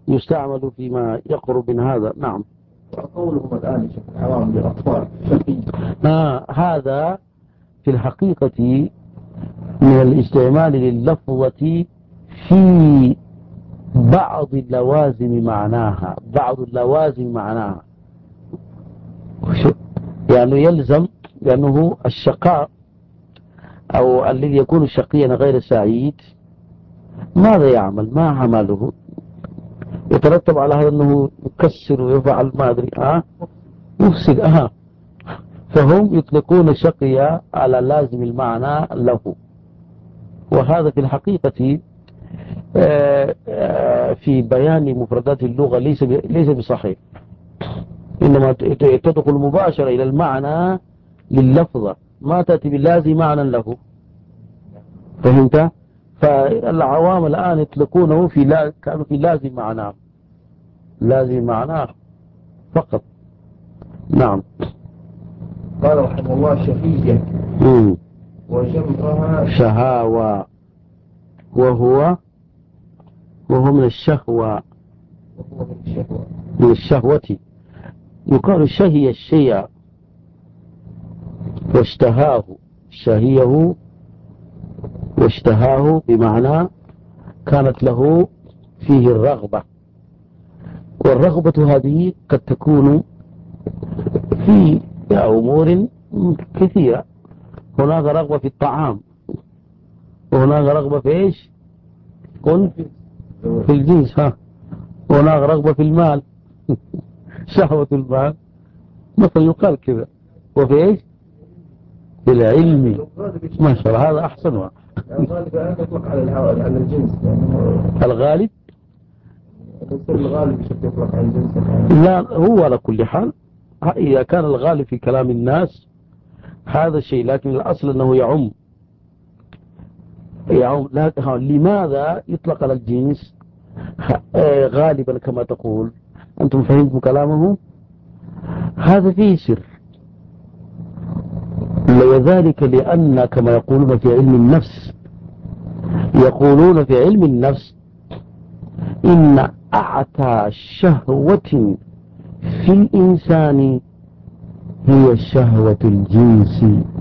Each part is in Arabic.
يستعمل فيما يقرب من هذا. نعم. وقولهم الآن شكل حرام للأطفال شقي. هذا في الحقيقة من الاستعمال لللفظة في بعض اللوازم معناها، يعني يلزم، لأنه الشقاء أو الذي يكون شقيا غير سعيد ماذا يعمل؟ ما عمله؟ يترتب على هذا أنه يكسر ويفعل ما أدري مفسد. فهم يطلقون الشقي على لازم المعنى له، وهذا في الحقيقة في بيان مفردات اللغة ليس بصحيح، إنما تدخل مباشرة إلى المعنى لللفظة، ما تأتي باللازم معنى له. فهمت؟ فالعوام الآن يطلقونه كانوا في لازم معناه فقط. نعم. قال رحمه الله شهية وجمعها شهاوة، وهو من الشهوة، من الشهوة. يقال شهي الشيء واشتهاه، شهيه واشتهاه بمعنى كانت له فيه الرغبة، والرغبة هذه قد تكون في أمور كثيرة. هناك رغبة في الطعام، وهناك رغبة في إيش؟ قل في الجنس. هناك رغبة في المال شهوة المال مثلا يقال كذا. وفي إيش؟ في العلم. ما شاء الله، هذا أحسن واحد. الغالب يطلق على الجنس، الغالب يطلق على الجنس. لا، هو على كل حال إذا كان الغالب في كلام الناس هذا الشيء، لكن الأصل أنه يعم. لماذا يطلق على الجنس غالبا كما تقول؟ أنتم فهمتم كلامه؟ هذا فيه سر، وذلك لأن كما يقولون في علم النفس إن أعتى شهوة في الإنسان هي شهوة الجنس.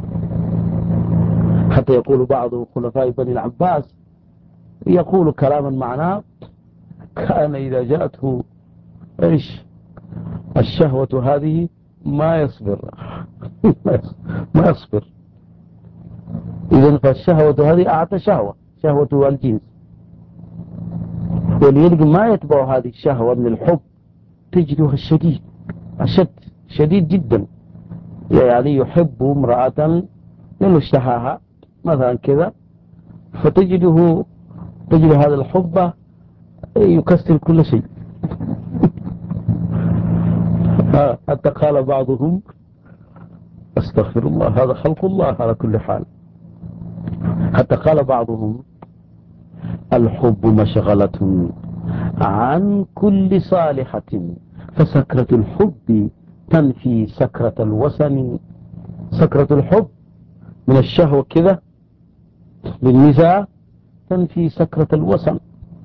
حتى يقول بعض خلفاء بني العباس يقول كلاما معناه كان إذا جاءته إيش الشهوة هذه ما يصبر ما يصبر. إذن فالشهوة هذه أعطى شهوة الجنس، ولذلك ما يتبع هذه الشهوة من الحب تجدها شديد جدا. يعني يحب امرأة لأنه اشتهاها مثلا كذا، تجد هذا الحب يكسر كل شيء. حتى قال بعضهم استغفر الله، هذا خلق الله على كل حال. حتى قال بعضهم الحب مشغلة عن كل صالحة، فسكرة الحب تنفي سكرة الوسن. سكرة الحب من الشهوة كذا بالنساء تنفي سكرة الوسن.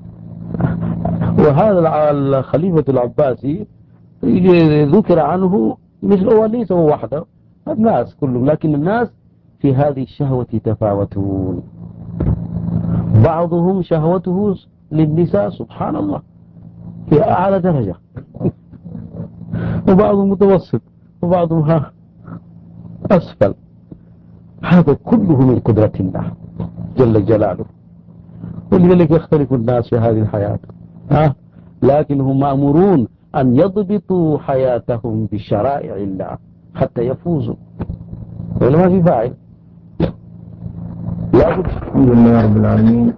وهذا الخليفة العباسي ذكر عنه مثله، وليس هو وحده، الناس كلهم، لكن الناس في هذه الشهوة تفاوتون. بعضهم شهوته للنساء سبحان الله في أعلى درجة، وبعضهم متوسط، وبعضهم أسفل. هذا كله من قدرة الله جل جلاله، ولذلك يختلف الناس في هذه الحياة. لكنهم مأمورون أن يضبطوا حياتهم بشرائع الله حتى يفوزوا، ولا ما في فاعل. الحمد لله رب العالمين،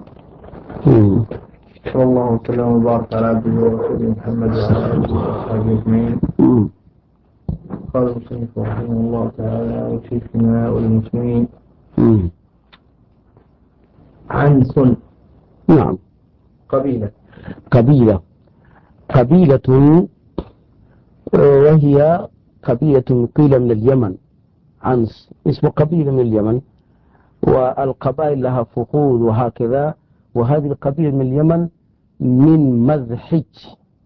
صلى الله وسلم وبارك على عبده ورسوله محمد وعلى آله وصحبه أجمعين. قال المصنف رحمه الله تعالى وشيخنا والمسلمين عنس. نعم. قبيلة وهي قبيلة قيل من اليمن. عنس اسم قبيلة من اليمن، والقبائل لها فخوذ وهكذا. وهذه القبيلة من اليمن من مذحج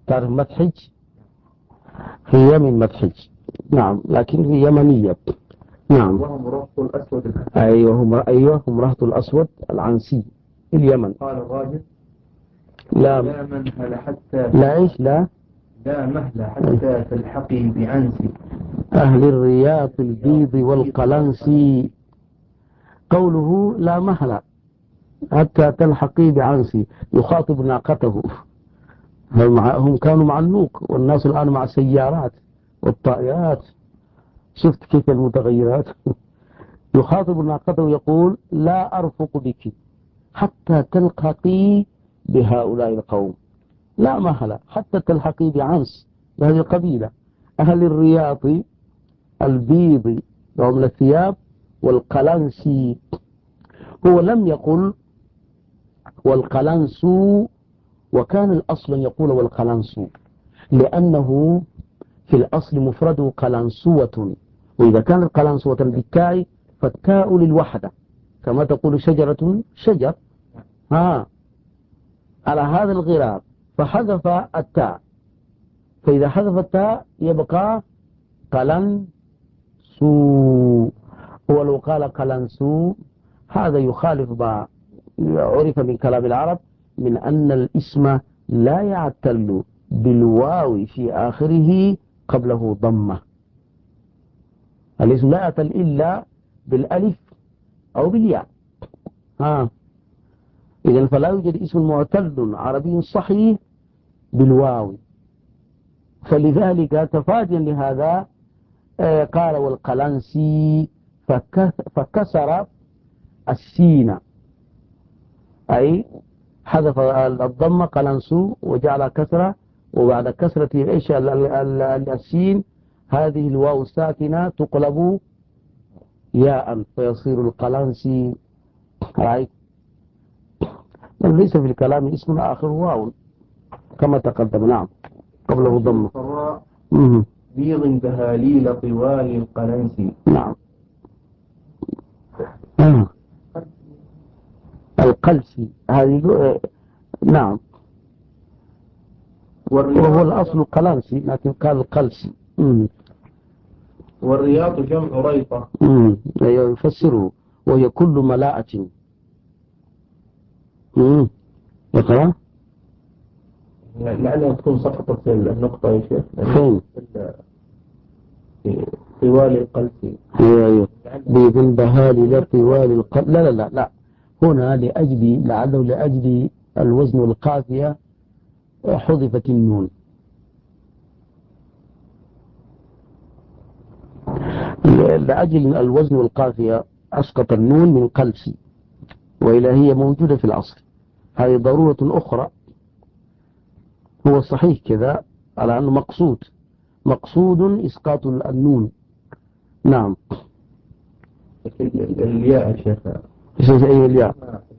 تعرف مدحج؟ في يمن مدحج. نعم، لكن في يمنية. نعم. وهم ربط الأسود أيوة هم رهط الأسود العنسي في اليمن. قال الراجل لا لا منهل حتى لا إيش لا لا مهل حتى تلحقي بعنسي أهل الرياض البيض والقلنسي. قوله لا مهل حتى تلحقي بعنسي يخاطب ناقته. هم كانوا مع النوق، والناس الآن مع السيارات والطائرات. شفت كيف المتغيرات. يخاطب ناقته يقول لا أرفق بك حتى تلحقي بهؤلاء القوم. لا مهل حتى تلحقي بعنس، بهذه القبيلة أهل الرياض البيض وهم الثياب والقلنسي. هو لم يقل والقلنسو، وكان الأصل أن يقول والقلنسو، لأنه في الأصل مفرده قلنسوة، وإذا كان القلنسوة بالتاء فالتاء للوحدة، كما تقول شجرة شجر. على هذا الغرار فحذف التاء، فإذا حذف التاء يبقى قلنسو. ولو قال قلنسو هذا يخالف ما عرف من كلام العرب من أن الاسم لا يعتل بالواو في آخره قبله ضمة. الاسم لا يعتل إلا بالألف أو بالياء. إذن فلا يوجد اسم معتل عربي صحيح بالواو، فلذلك تفاديا لهذا قال والقلنسي فكسر السين، أي حذف الضمة قلنسو وجعل كسرة، وبعد كسرة إيش السين هذه الواو الساكنة تقلب ياء فيصير القلنسي. رأيت ليس في الكلام اسم آخر واو كما تقدم. نعم قبله ضمة. بيض بهاليل طوال القلنسي. نعم. القلسي هذه نعم، وهو الأصل قلنسي لكن قال القلسي. والرياض جمع ريطة. يفسره وهي كل ملاءة. يقرأ لعلها تكون سقطت النقطة يا شيخ. فين؟ طوال القلسي. ايوه بالبهالي طوال القلب. لا لا لا لا، هنا لأجل لعله لأجل الوزن والقافية حذفت النون. لأجل الوزن والقافية أسقط النون من قلسي، وإلا هي موجودة في الأصل. هذه ضرورة أخرى. هو صحيح كذا على أنه مقصود إسقاط النون. نعم. الياء يا شيخ. أي الياء؟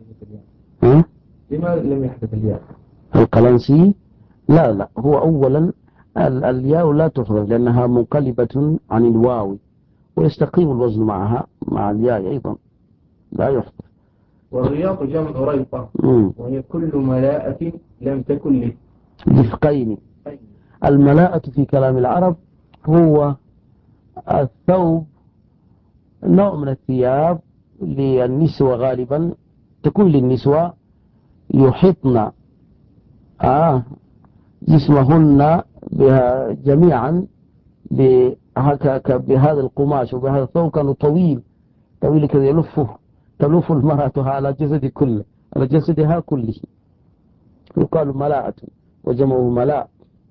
لما لم يحدث الياء؟ القلنسي لا لا، هو أولا الياء لا تحذف لأنها منقلبة عن الواو، ويستقيم الوزن معها مع الياء أيضا لا يحذف. والرياض جمع ريطة، وهي كل ملاءة لم تكن لفقين. الملاءة في كلام العرب هو الثوب، نوع من الثياب للنسوة غالبا، تكون للنسوة يحطن جسمهن بها جميعا بهذا القماش وبهذا الثوب. كانوا طويل كذا تلف المرأة على جسد كله، على جسدها كله، يقال ملاءة وجمعه ملاء.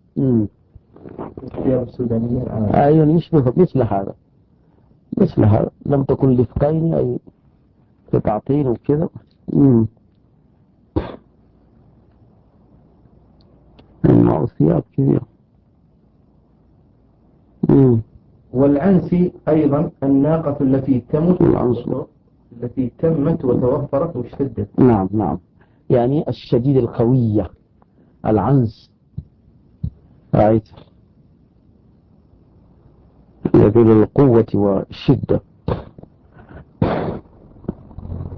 الثياب السودانية. أيضا يشبه مثل هذا لم تكن لفقين أي قطعتين وكذا. معه ثياب كثيرة. والعنسي أيضا الناقة التي تمت وتوفرت واشتدت. نعم، يعني الشديد القوية العنس. رأيت يدل القوة والشدة.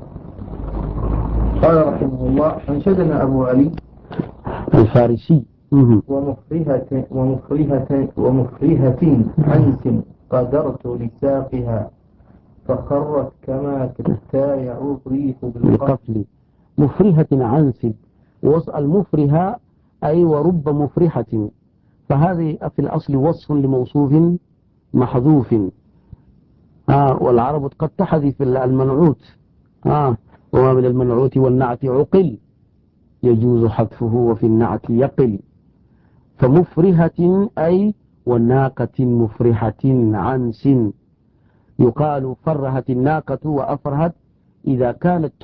قال رحمه الله: أنشدنا أبو علي الفارسي ومفرهة عنس قدرت لساقها فخرت كما تتايع الريح بالقفل. مفرهة عنس، المفرهة أي ورب مفرحة، فهذه في الأصل وصف لموصوف محذوف. والعرب قد تحذف المنعوت. وما من المنعوت والنعت عقل يجوز حذفه وفي النعت يقل. فمفرهة أي والناقة مفرحة عنس. يقال فرهت الناقة وأفرهت إذا كانت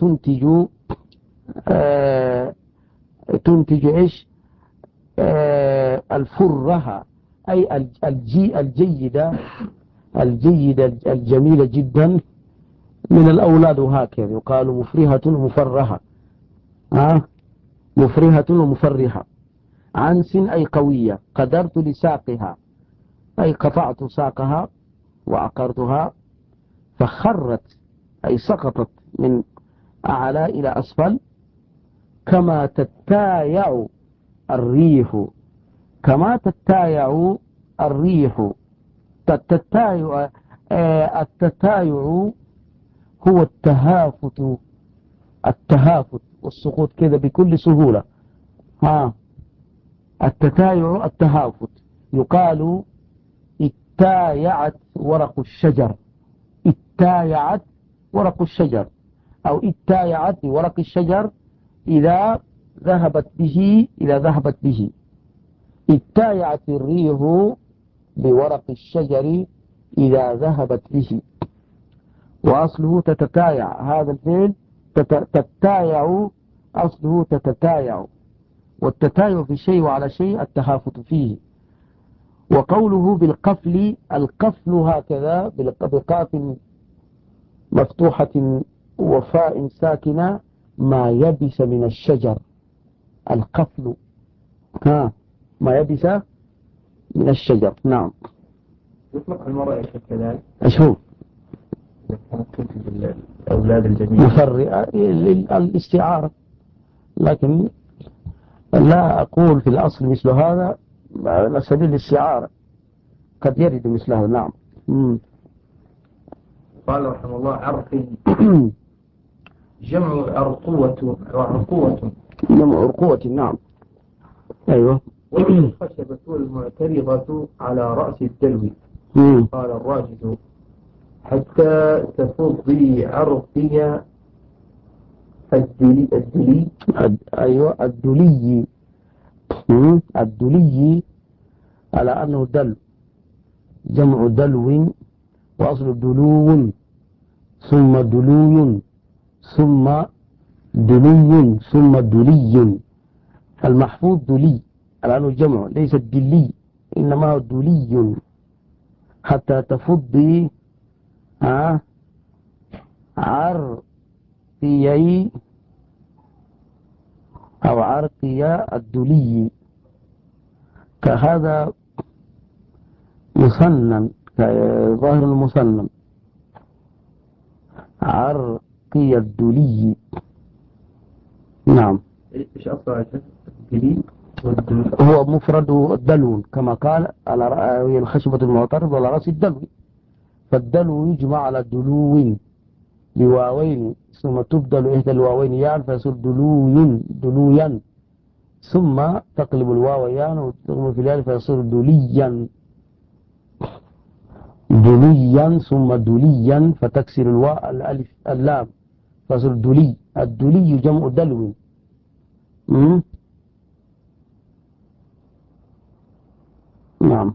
تنتج إيش؟ الفرهة أي الجيدة الجميلة جدا من الأولاد، وهكذا يقال مفرهة ومفرهة. مفرهة ومفرحة. عنس أي قوية. قدرت لساقها أي قطعت ساقها وعقرتها. فخرت أي سقطت من أعلى إلى أسفل. كما تتايع الريح، كما تتايع الريح. التتايع هو التهافت والسقوط كذا بكل سهولة. التتايع التهافت. يقال اتايعت ورق الشجر، اتايعت ورق الشجر، أو اتايعت ورق الشجر إذا ذهبت به. اتايعت الريح بورق الشجر إذا ذهبت به. وأصله تتتايع، هذا الفعل تتايع أصله تتتايع، والتتايع في شيء وعلى شيء التهافت فيه. وقوله بالقفل، القفل هكذا بقاف مفتوحة وفاء ساكنة، ما يبس من الشجر. القفل ما يبس من الشجر. نعم. يطلق المرأة يا شيخ كذلك؟ أشوف الأولاد الجميل مفرئة الاستعارة، لكن لا أقول في الأصل مثل هذا على سبيل الاستعارة، قد يرد مثله. نعم. قال رحمه الله عرق جمع عرقوة. جمع عرقوة. نعم. أيوة. والخشبة المعترضة على رأس الدلو. قال الراجل حتى تفضي عرقي الدلي. أيوة الدلي. الدلي على أنه دل، جمع دلو، وأصل دلو ثم دلو ثم دلي ثم دلي. المحفوظ دلي على أنه جمع ليس الدلي، إنما هو دلي. حتى تفضي عرقي أو عرقي الدلي. كهذا مسنن، ظاهر المسنن عرقي الدلي. نعم. إيش أصلا الدلي؟ هو مفرد الدلو كما قال على الخشبة المعترض على رأس الدلو، فالدلو يجمع على دلو بواوين ثم تبدل إحدى الواوين يان فيصير دلويا، ثم تقلب الواو يان وتقلب في الياء فيصير دليا ثم دليا فتكسر الواء الألف اللام فيصير دلي. الدلي جمع دلو. نعم.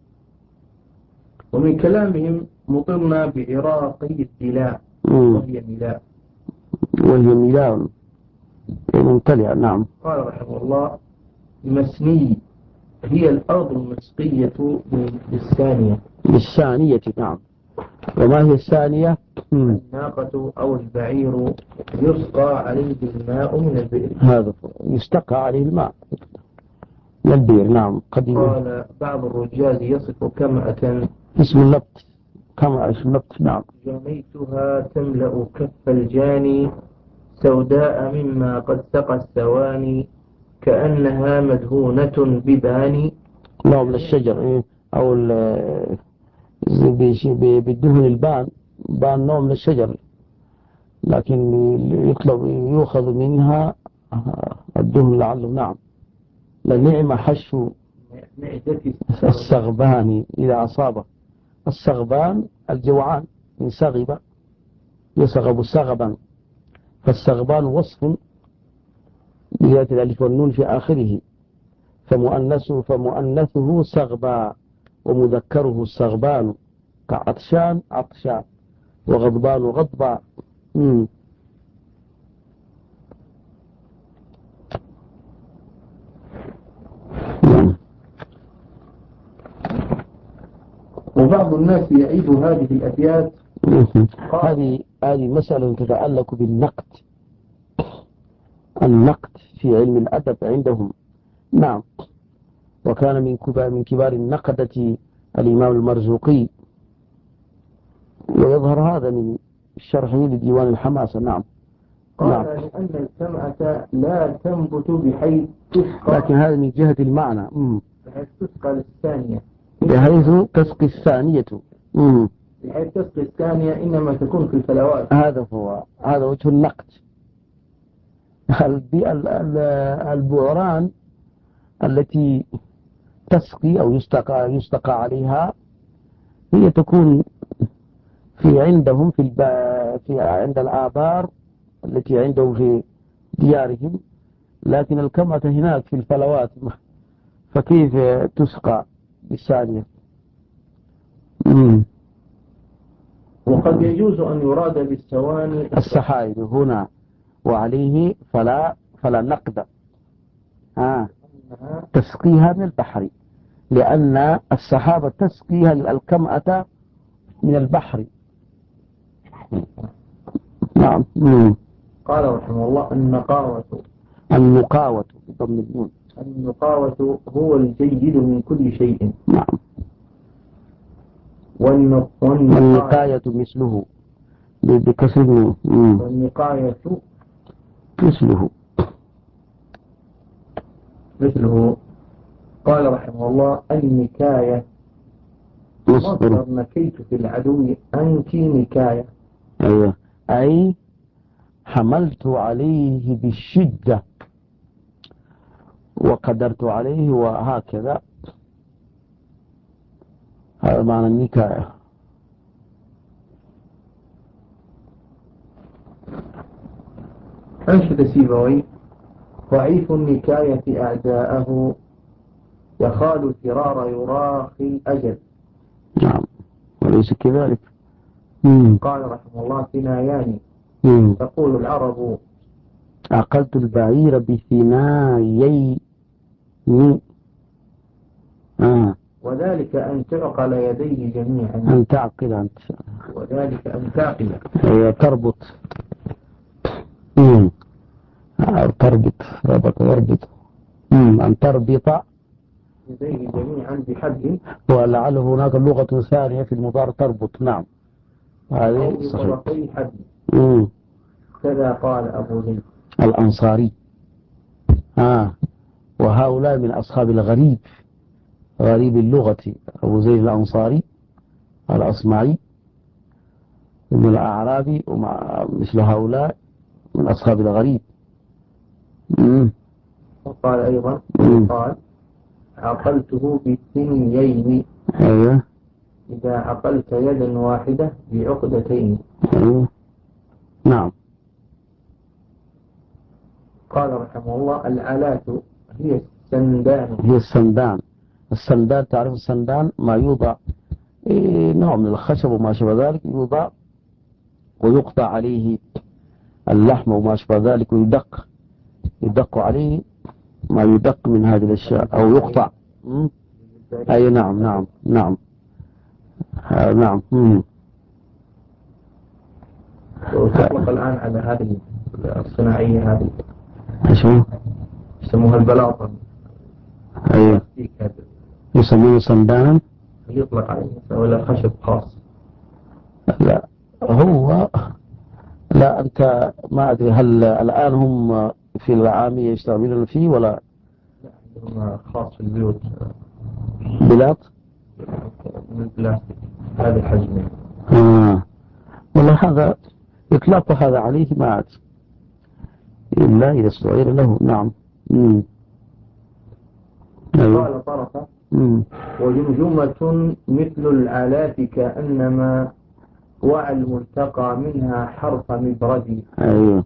ومن كلامهم مطرنا بعراقي الدلاء وهي ملاء ممتلئة. نعم. قال رحمه الله مسني هي الأرض المسقية بالثانية. نعم. وما هي الثانية؟ الناقة أو البعير يسقى عليه الماء من البئر. هذا يستقى عليه الماء من البئر. نعم. قال بعض الرجال يصف كمأة اسم النبت، كمأة اسم النبت. نعم. جنيتها تملأ كف الجاني سوداء مما قد سقى الثواني كأنها مدهونة بباني. نوع من الشجر أو بالدهن البان، بان نوع من الشجر، لكن يؤخذ منها الدهن لعله. نعم. لنعم حشو السغبان إذا أصابه. السغبان الجوعان، من سغب يسغب سغبا، فالسغبان وصف بذات الألف والنون في آخره، فمؤنثه سغبا ومذكره السغبان، كعطشان عطشان وغضبان غضبا. وبعض الناس يعيب هذه الأبيات. هذه مسألة تتعلق بالنقد، النقد في علم الأدب عندهم. نعم. وكان من كبار النقدة الإمام المرزوقي، ويظهر هذا من شرحه لديوان الحماسة. نعم. قال لأن الكمأة لا تنبت بحيث تسقى، لكن هذا من جهة المعنى، بحيث تسقى للثانية، بحيث تسقي الثانية، بحيث تسقي الثانية إنما تكون في الفلوات. هذا وجه النقد. البعران التي تسقي أو يستقى عليها هي تكون عندهم عند الآبار التي عندهم في ديارهم، لكن الكمأة هناك في الفلوات، فكيف تسقى بالثانية؟ وقد يجوز أن يراد بالثواني السحائب هنا، وعليه فلا نقد تسقيها من البحر، لأن السحابة تسقيها الكمأة من البحر. نعم. قال رحمه الله النقاوة بضم النون. النقاوة هو الجيد من كل شيء. نعم. والنقاية مثله بكسر النون. والنقاية مثله. قال رحمه الله النكاية مصدر نكيت في العدو أنك نكاية. أيوة، أي حملت عليه بالشدة وقدرت عليه، وهكذا. هذا معنى النكاية. أنشد سيبوي ضعيف النكاية أعداءه يخال فرار يراخي الأجل. نعم، وليس كذلك. قال رحمه الله ثنايان تقول العرب عقلت البعير بثنايين. وذلك أن تعقل يديه جميعا. أن تعقل أنت. وذلك أن تعقل تربط. ربط. أن تربط يديه جميعا بحبل. ولعل هناك لغة ثانية في المضارع تربط. نعم، هذه صحيح. كذا قال أبو زيد الأنصاري. وهؤلاء من أصحاب الغريب، غريب اللغة. أبو زيد الأنصاري الأصمعي من الأعرابي، ومع مثل هؤلاء من أصحاب الغريب. وقال أيضا قال عقلته بالثنيين. أيوة. إذا عقلت يدا واحدة بعقدتين. أيوة. نعم. قال رحمه الله العلات هي السندان. تعرف السندان ما يوضع نوع من الخشب وما شابه ذلك، يوضع ويقطع عليه اللحم وما شابه ذلك، يدق عليه ما يدق من هذه الأشياء أو يقطع. أي نعم. وتطلق الآن على هذه الصناعية هذه شو يسموها البلاطة. أيوة، يسمونه صندانا. يطلق عليه ولا خشب خاص؟ لا أنت ما أدري هل الآن هم في العامية يستعملون فيه ولا خاص في البيوت بلاط. من البلاستيك هذا الحجم. والله هذا إطلاق هذا عليه ما عاد إلا إذا استعير له. نعم. أيوه. قال طرفة وجمجمة مثل الآلات كأنما وعى الملتقى منها حرف مبرد. أيوه.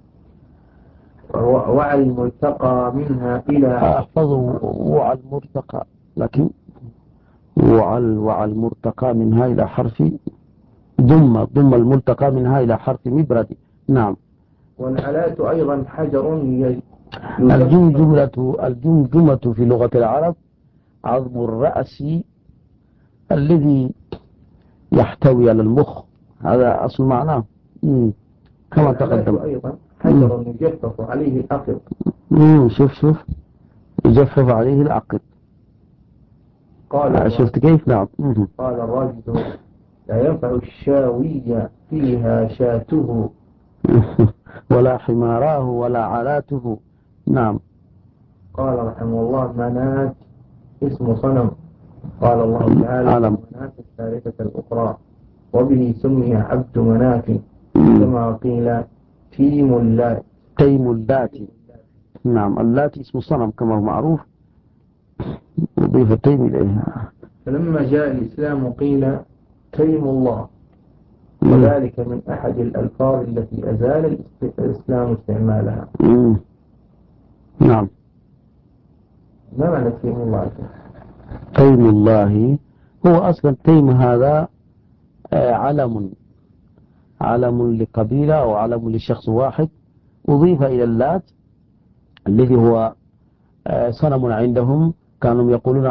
وعى الملتقى منها إلى أحفظوا وعى المرتقى، لكن وعى المرتقى منها إلى حرف ضم الملتقى منها إلى حرف مبرد. نعم. والآلات أيضا حجر الجمجمة في لغة العرب عظم الرأس الذي يحتوي على المخ، هذا أصل معناه. كما تقدم. أيضا حجر يجفف عليه العقل. شوف يجفف عليه العقل. قال شفت كيف؟ نعم. قال الراجل لا ينفع الشاوي فيها شاته ولا حماراه ولا علاته. نعم. قال رحمه الله منات اسم صنم. قال الله تعالى منات الثالثة الأخرى وبه سمي عبد مناف كما قيل تيم اللات. نعم. اللات اسم صنم كما هو معروف، وضيف التيم إليها. فلما جاء الإسلام قيل تيم الله، وذلك من أحد الألفاظ التي أزال الإسلام استعمالها. نعم. ما معنى تيم الله؟ تيم الله هو أصلا تيم هذا علم لقبيلة أو علم لشخص واحد، أضيف إلى اللات الذي هو صنم عندهم. كانوا يقولون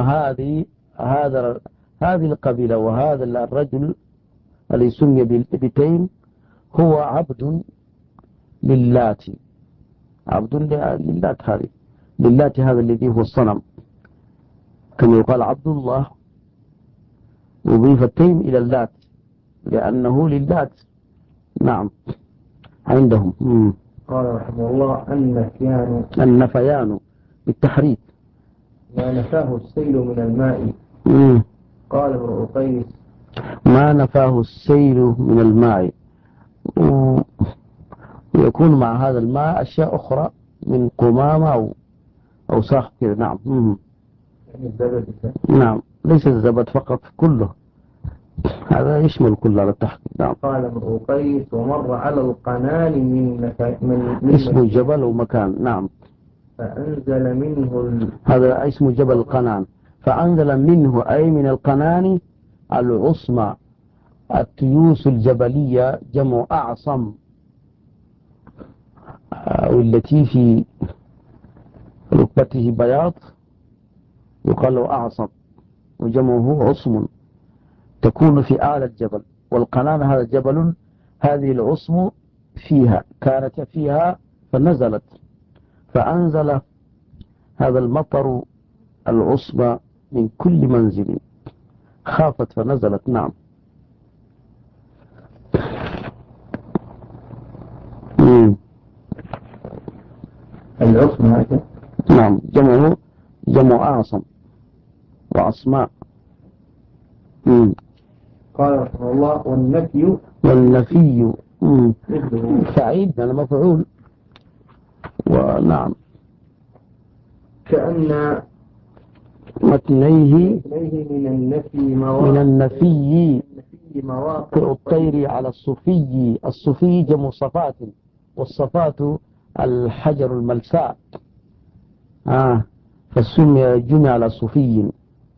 هذه القبيلة وهذا الرجل الذي سمي بتيم هو عبد للات. عبد للات هذه، للات هذا الذي هو الصنم، كما يقال عبد الله. أضيف التيم إلى اللات لأنه للات. نعم. عندهم. قال رحمه الله النفيان بالتحريك. ما نفاه السيل من الماء. قال ابن قيس ما نفاه السيل من الماء، ويكون مع هذا الماء أشياء أخرى من قمامة أو ساخ كذا. نعم. نعم. ليس الزبد فقط، كله هذا يشمل كله على التحقيق. نعم. قال ابن قيس ومر على القنال من اسم جبل ومكان. نعم. فأنزل منه هذا اسم جبل القنان. فأنزل منه أي من القنان العصمة، التيوس الجبلية جمع أعصم، والتي في ركبته بياض يقال له أعصم، وجمعه عصم، تكون في أعلى الجبل. والقنان هذا جبل، هذه العصم كانت فيها فنزلت، فأنزل هذا المطر العصمة من كل منزل، خافت فنزلت. نعم. العصمة هذا. نعم. جمع أعصم وعصماء. قال رحمه الله والنفي فعيل يعني مفعول. ونعم. كأن متنيه من النفي مواقع الطير على الصفي. الصفي جمع صفات، والصفات الحجر الملساء، فالسمي جمع على صفي.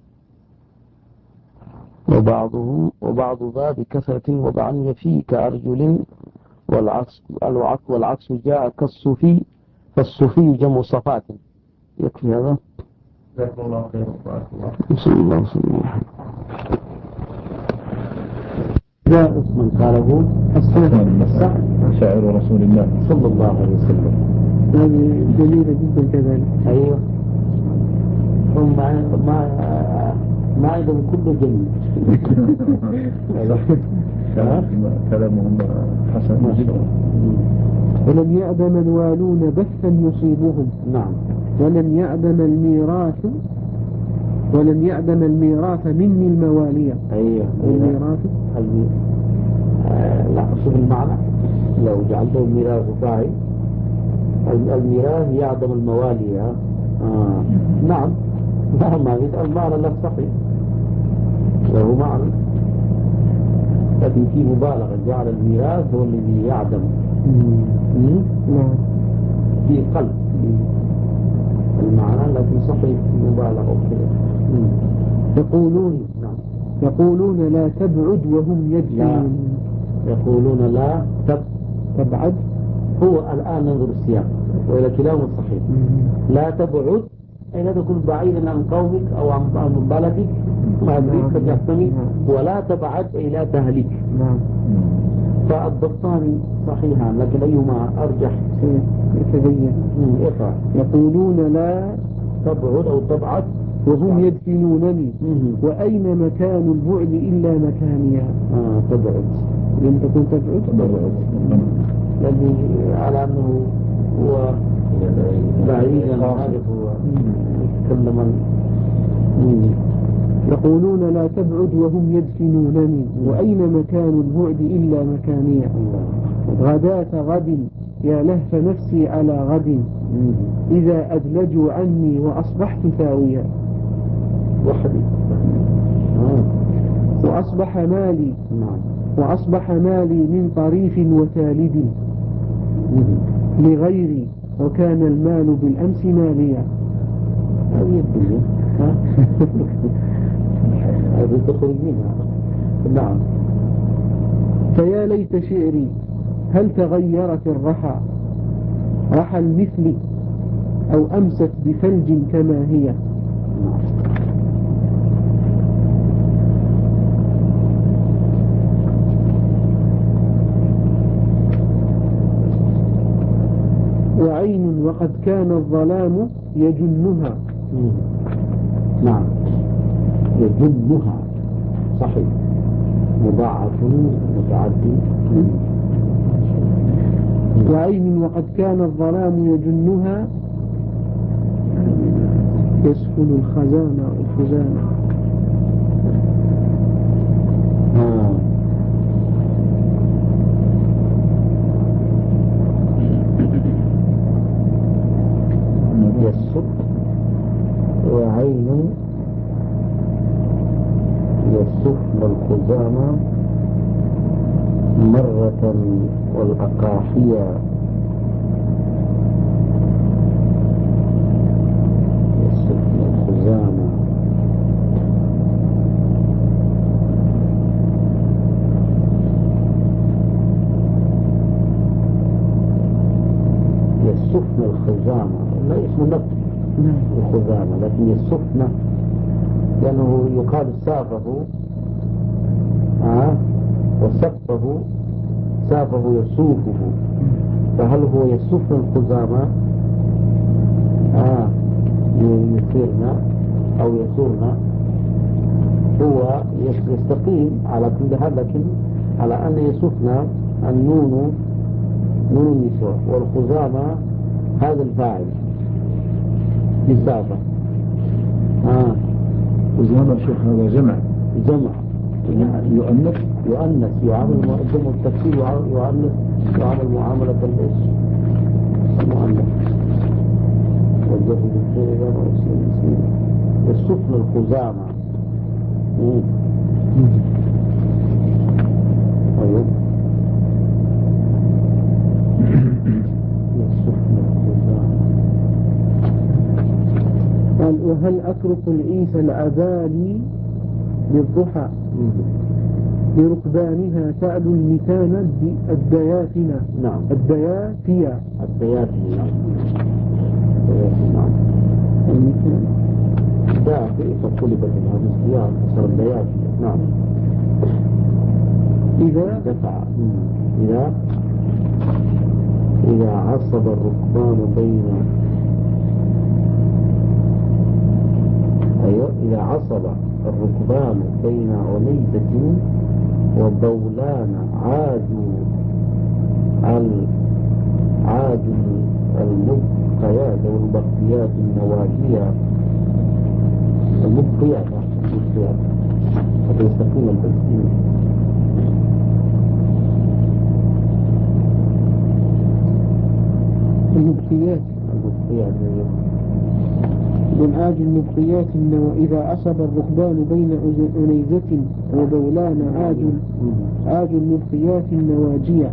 وبعض ذا بكثرة وضعني فيه كأرجل، والعكس جاء كالصفي، فالصفي جمع صفات. يكفي هذا. جزاكم الله خير. صلى الله عليه وسلم. لا اسم قاله الصح شاعر رسول الله صلى الله عليه وسلم. هذه جميلة جدا كذلك. أيوه. هم ما عندهم كله جميل. كلامهم حسن ما شاء الله. ولم يأب من والون بثا يصيبهم. نعم. ولم يعدم الميراث مني الموالية. أيوه الميراث لا، شوف المعنى. لو جعلته الميراث فاعل، الميراث يعدم الموالي. نعم. ما في المعنى لا صحيح، له معنى، لكن في مبالغة، جعل الميراث هو الذي يعدم. نعم. في قلب المعنى، لكن صحيح مبالغة وكذا. يقولون لا تبعد وهم يدفنون. يقولون لا تبعد. هو الآن ننظر السياق وإلى كلامه الصحيح. لا تبعد أي لا تكون بعيدا عن قومك أو عن بلدك ما أدريك فتحتمي، ولا تبعد أي لا تهلك. فالضبطان صحيحان، لكن أيهما أرجح؟ يتبين. يقولون لا تبعد أو تبعد وهم يدفنونني، وأين مكان البعد إلا مكانيا. تبعد لم تكن تبعد لأنه على أنه هو بعيدا عارف، هو يتكلم. يقولون لا تبعد وهم يدفنونني، وأين مكان البعد إلا مكانيا. غداة غد يا لهف نفسي على غد، إذا أدلجوا عني وأصبحت ثاويا. وحدي. وأصبح مالي من طريف وثالد لغيري، وكان المال بالأمس ماليا. هذه الدنيا. هذه تخرج منها. نعم. فيا ليت شعري هل تغيرت الرحى، رحى المثل أو أمست بثلج كما هي. وعين وقد كان الظلام يجنها. نعم، يجنها صحيح، مضاعف متعدي. وعين وقد كان الظلام يجنها، يسكن الخزانة والخزانة. وعين يسفن الخزامة مرة والأقاحية. يسفن الخزامة يسفن الخزامة، لا اسم نفس الخزامة، لكن يسفن لأنه يقال سافه وسفه، سافه يسوفه، فهل هو يسفن الخزامة يسيرنا أو يسورنا؟ هو يستقيم على كل هذا، لكن على أن يسفن النون نون النسوة، والخزامة هذا الفاعل بسافة. خزامة شيخ هذا جمع يؤنث يعامل جمع التكسير، يعامل معاملة المؤنث والجر بالفعل يسفن الخزامة. أيوه يسفن الخزامة. قال وهل أترك العيسى العبالي بالضحى بركبانها تعدو المثانة الديافنة. نعم. الديافية. نعم. المثانة دافئ فقلبت الهمس ديار فصار الديافية. نعم. إذا دفع. إذا عصب الركبان بين إذا عصب الركبان بين عنيدة وبولان عاد المذ المبقيات أو البقيات النواجية المبقيات حتى يستقيم الاسم. المبقيات من آج المبقيات إذا أصب الركبان بين أنيزة وبولان آج المبقيات النواجية.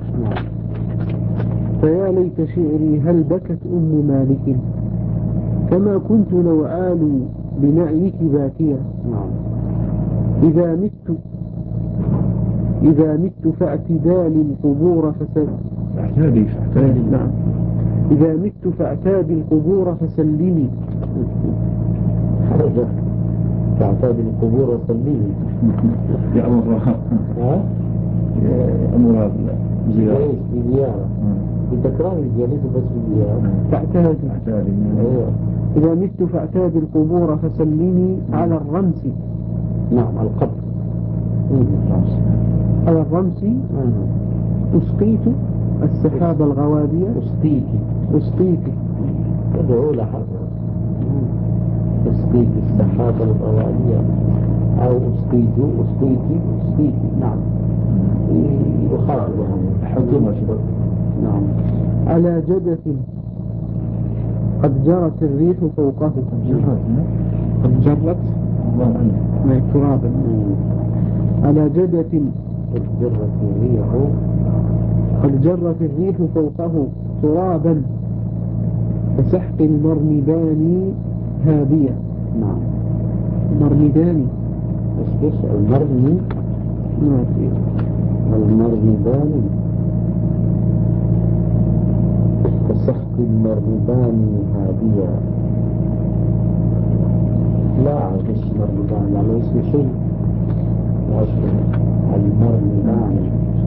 فيا ليت شعري هل بكت أم مالك كما كنت لو آل بنعيك باكية. إذا مت فاعتدال القبور نعم. إذا مت فاعتاد القبور فسلمي. فاعتاد القبور وسلمي. أمرها بزيارة بتكرار الجليس بس بزيارة فاعتاد. إذا مت فاعتاد القبور فسلمي على الرمس. نعم القبر. على الرمس أسقيت السحاب الغوادية. أسقيت تدعو لها أسقيت السحاب الغوادية أو أسقيت نعم يخاطبها حجمها شبك. نعم. على جدث قد جرت الريح فوقه. قد جرت ما ترابا. على جدث قد جرت الريح فوقه ترابا كسحق المرمدان هادية. نعم. مرمدان المرمي المرمدان كسحق المرمدان هادية. لا مش مرمدان يعني اسم شيء المرمدان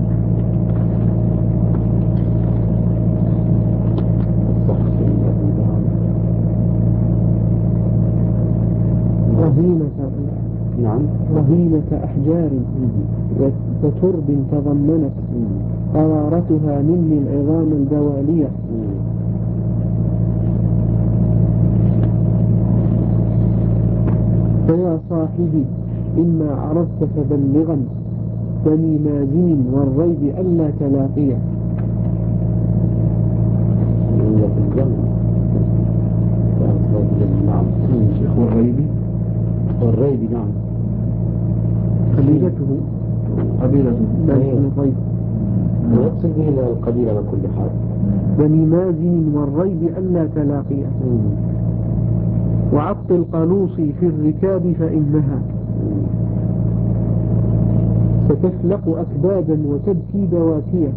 رهينة أحجار وترب تضمنت قرارتها مني العظام البوالية. فيا صاحبي إما عرفت فبلغا بني مازن والريب ألا تلاقيه. شيخ والريب نعم قبيلته الريب ويقصد به القبيلة على كل حال. بني مازن والريب ألا تلاقيه. وعطل قلوصي في الركاب فإنها ستفلق أكبادا وتبكي بواكية.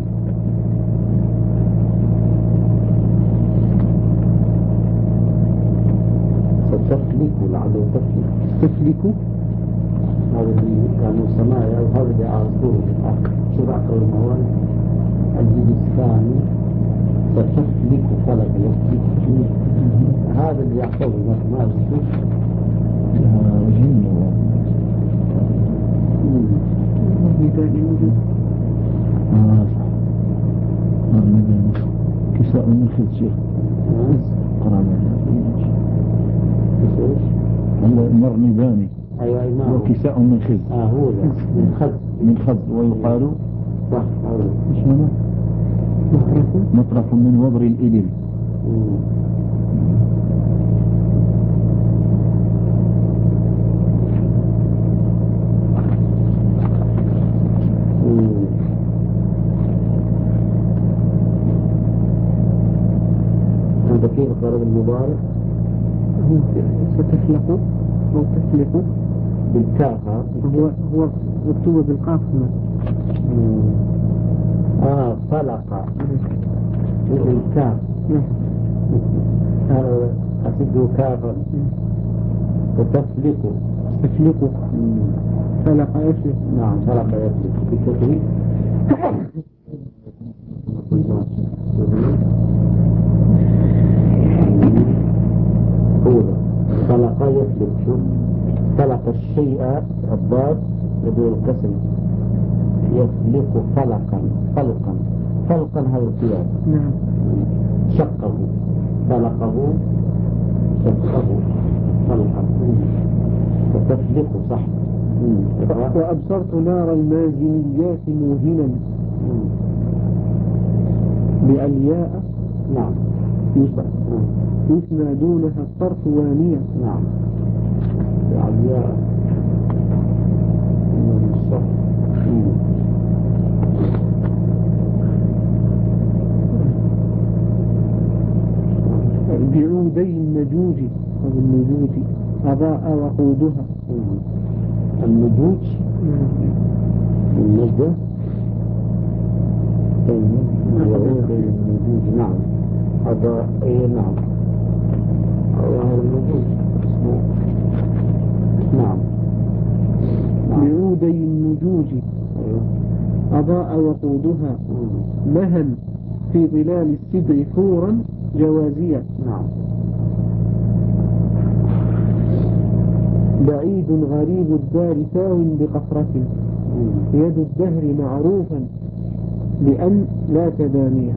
ستفلك لعله تفلك هذا اللي كانوا سماعي أو هذا اللي عرضوه شو أقرأ الموارد الجزء الثاني ستفلك فلك يفلك هذا اللي يحصل ما يشوف كساء من خذ شيخ المرنباني وكساء من خذ هو من خذ ويقال صح مطرف من وبر الإبل. هذا كيف قرأ المبارك ستفلق أو تفلق بالكاف. هو مكتوب بالقاف. فلق بالكاف. أسده كافا وتفلق فلق يفلق. نعم فلق يفلق بالتفليق. فلق يفلق شو فلق الشيء الضاد بدون الكسر يفلق فلقا هذا القياس. شقه طلقه شقه طلقه تصدق صح. وأبصرت نار المازنيات موهنا بألياء نعم يثنى دونها الطرف وانية. نعم بألياء بعودي النجوج أو النجوج أضاء وقودها. النجوج النجوج النجوج نعم هذا أي نعم هذا النجوج نعم بعودي النجوج أضاء وقودها لها في ظلال السدر حورا جوازية. نعم بعيد غريب الدار ثاو بقصرة يد الدهر معروفا بأن لا تدانية.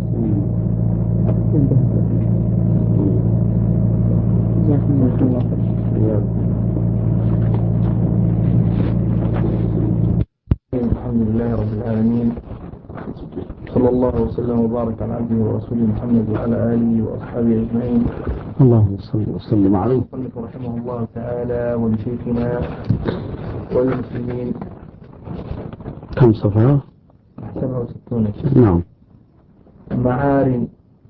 الحمد لله رب العالمين، صلى الله وسلم وبارك على عبده ورسوله محمد وعلى آله وأصحابه أجمعين. اللهم صل وسلم عليه. المصنف رحمه الله تعالى ولشيخنا والمسلمين كم صفحة؟ 67. نعم. معار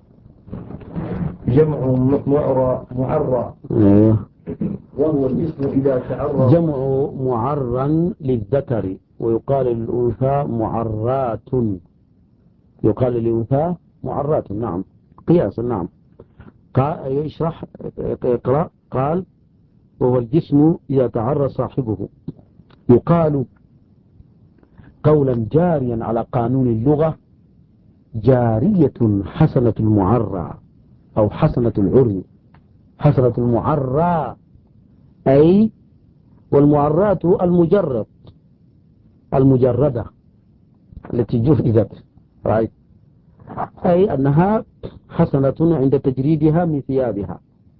جمع معرى أيوه. وهو الاسم إذا تعرى. جمع معرا للذكر ويقال للأنثى معرات. يقال للأنثى معرات. نعم قياسا. نعم يشرح اقرأ. قال وهو الجسم إذا تعرى صاحبه يقال قولا جاريا على قانون اللغة جارية حسنة المعرى أو حسنة العري. حسنة المعرى أي والمعرات المجردة التي جردت أي أنها حسنة عند تجريدها من ثيابها.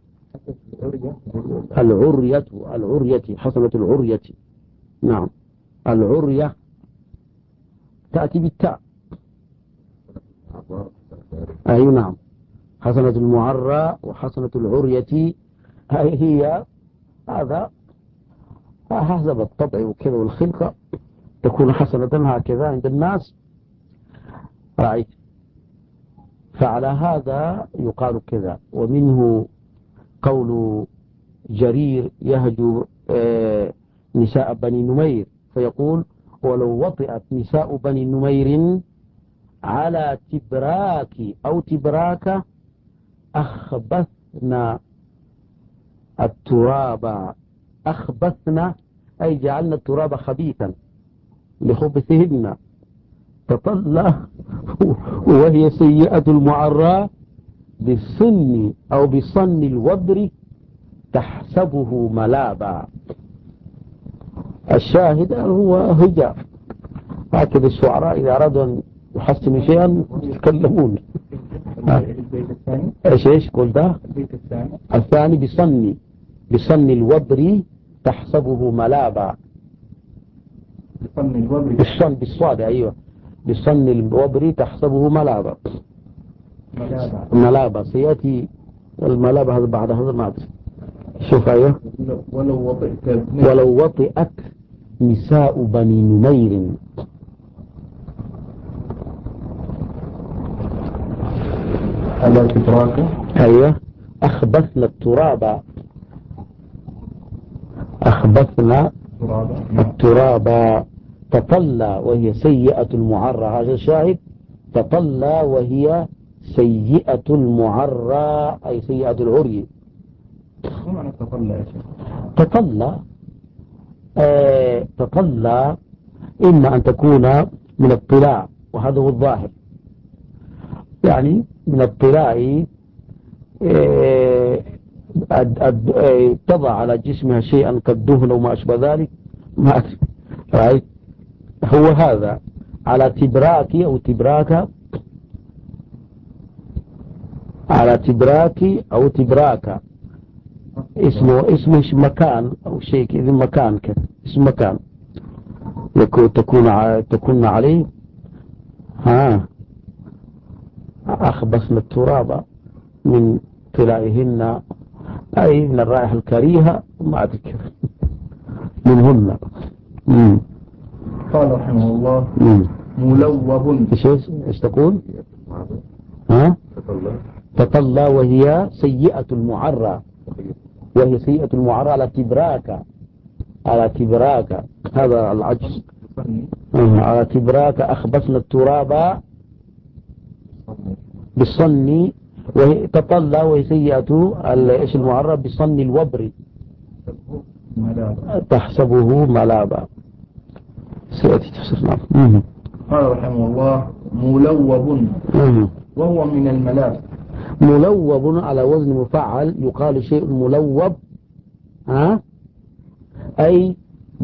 العرية حسنة العرية. نعم العرية تأتي بالتاء. أي نعم حسنة المعرى وحسنة العرية هي هذا حسب الطبع وكذا والخلقة تكون حسنة هكذا عند الناس. رأيت فعلى هذا يقال كذا. ومنه قول جرير يهجو نساء بني نمير فيقول ولو وطئت نساء بني نمير على تبراك أو تبراك أخبثنا التراب. أخبثنا أي جعلنا التراب خبيثا لخبثهن تطلع وهي سيئة المعرى بالصن أو بصن الوبر تحسبه ملابا. الشاهد هو هجاء. هكذا الشعراء إذا أرادوا أن يحسنوا شيئا يتكلمون. البيت الثاني ايش قل ده؟ البيت الثاني بصن الوبر تحسبه ملابا. بصن الوبر بالصاد أيوة بصن الوبر تحسبه ملابا. ملابا سيأتي الملابا هذا بعد هذا ما أدري. شوف أيوة ولو وطئت نساء بني نمير على تبراك أيوة أخبثنا التراب. أخبثنا التراب تطلى وهي سيئة المعرى. هذا الشاهد تطلى وهي سيئة المعرى أي سيئة العري. ما معنى تطلى يا شيخ؟ تطلى إما أن تكون من الطلاع وهذا هو الظاهر يعني من الطلاع تضع على جسمها شيئا كالدهن وما أشبه ذلك ما أدري. هو هذا على تبراك أو تبراك على تبراكي أو تبراكا، اسمه مكان أو شيء كذا، مكان كذا، اسم مكان تكون عليه. أخبثنا التراب من طلائهن، أي من الرائحة الكريهة، ما أذكر منهن. قال رحمه الله ملوب. إيش تقول؟ تطلى وهي سيئة المعرى، وهي سيئة المعرى على تبراك هذا العجز. على تبراك أخبثنا التراب بالصن، وهي تطلى وهي سيئة إيش المعرى بالصن الوبر، تحسبه ملابا، سيأتي تفسير. نعم. قال رحمه الله ملوب وهو من الملاب. ملوب على وزن مفعل، يقال شيء ملوب أي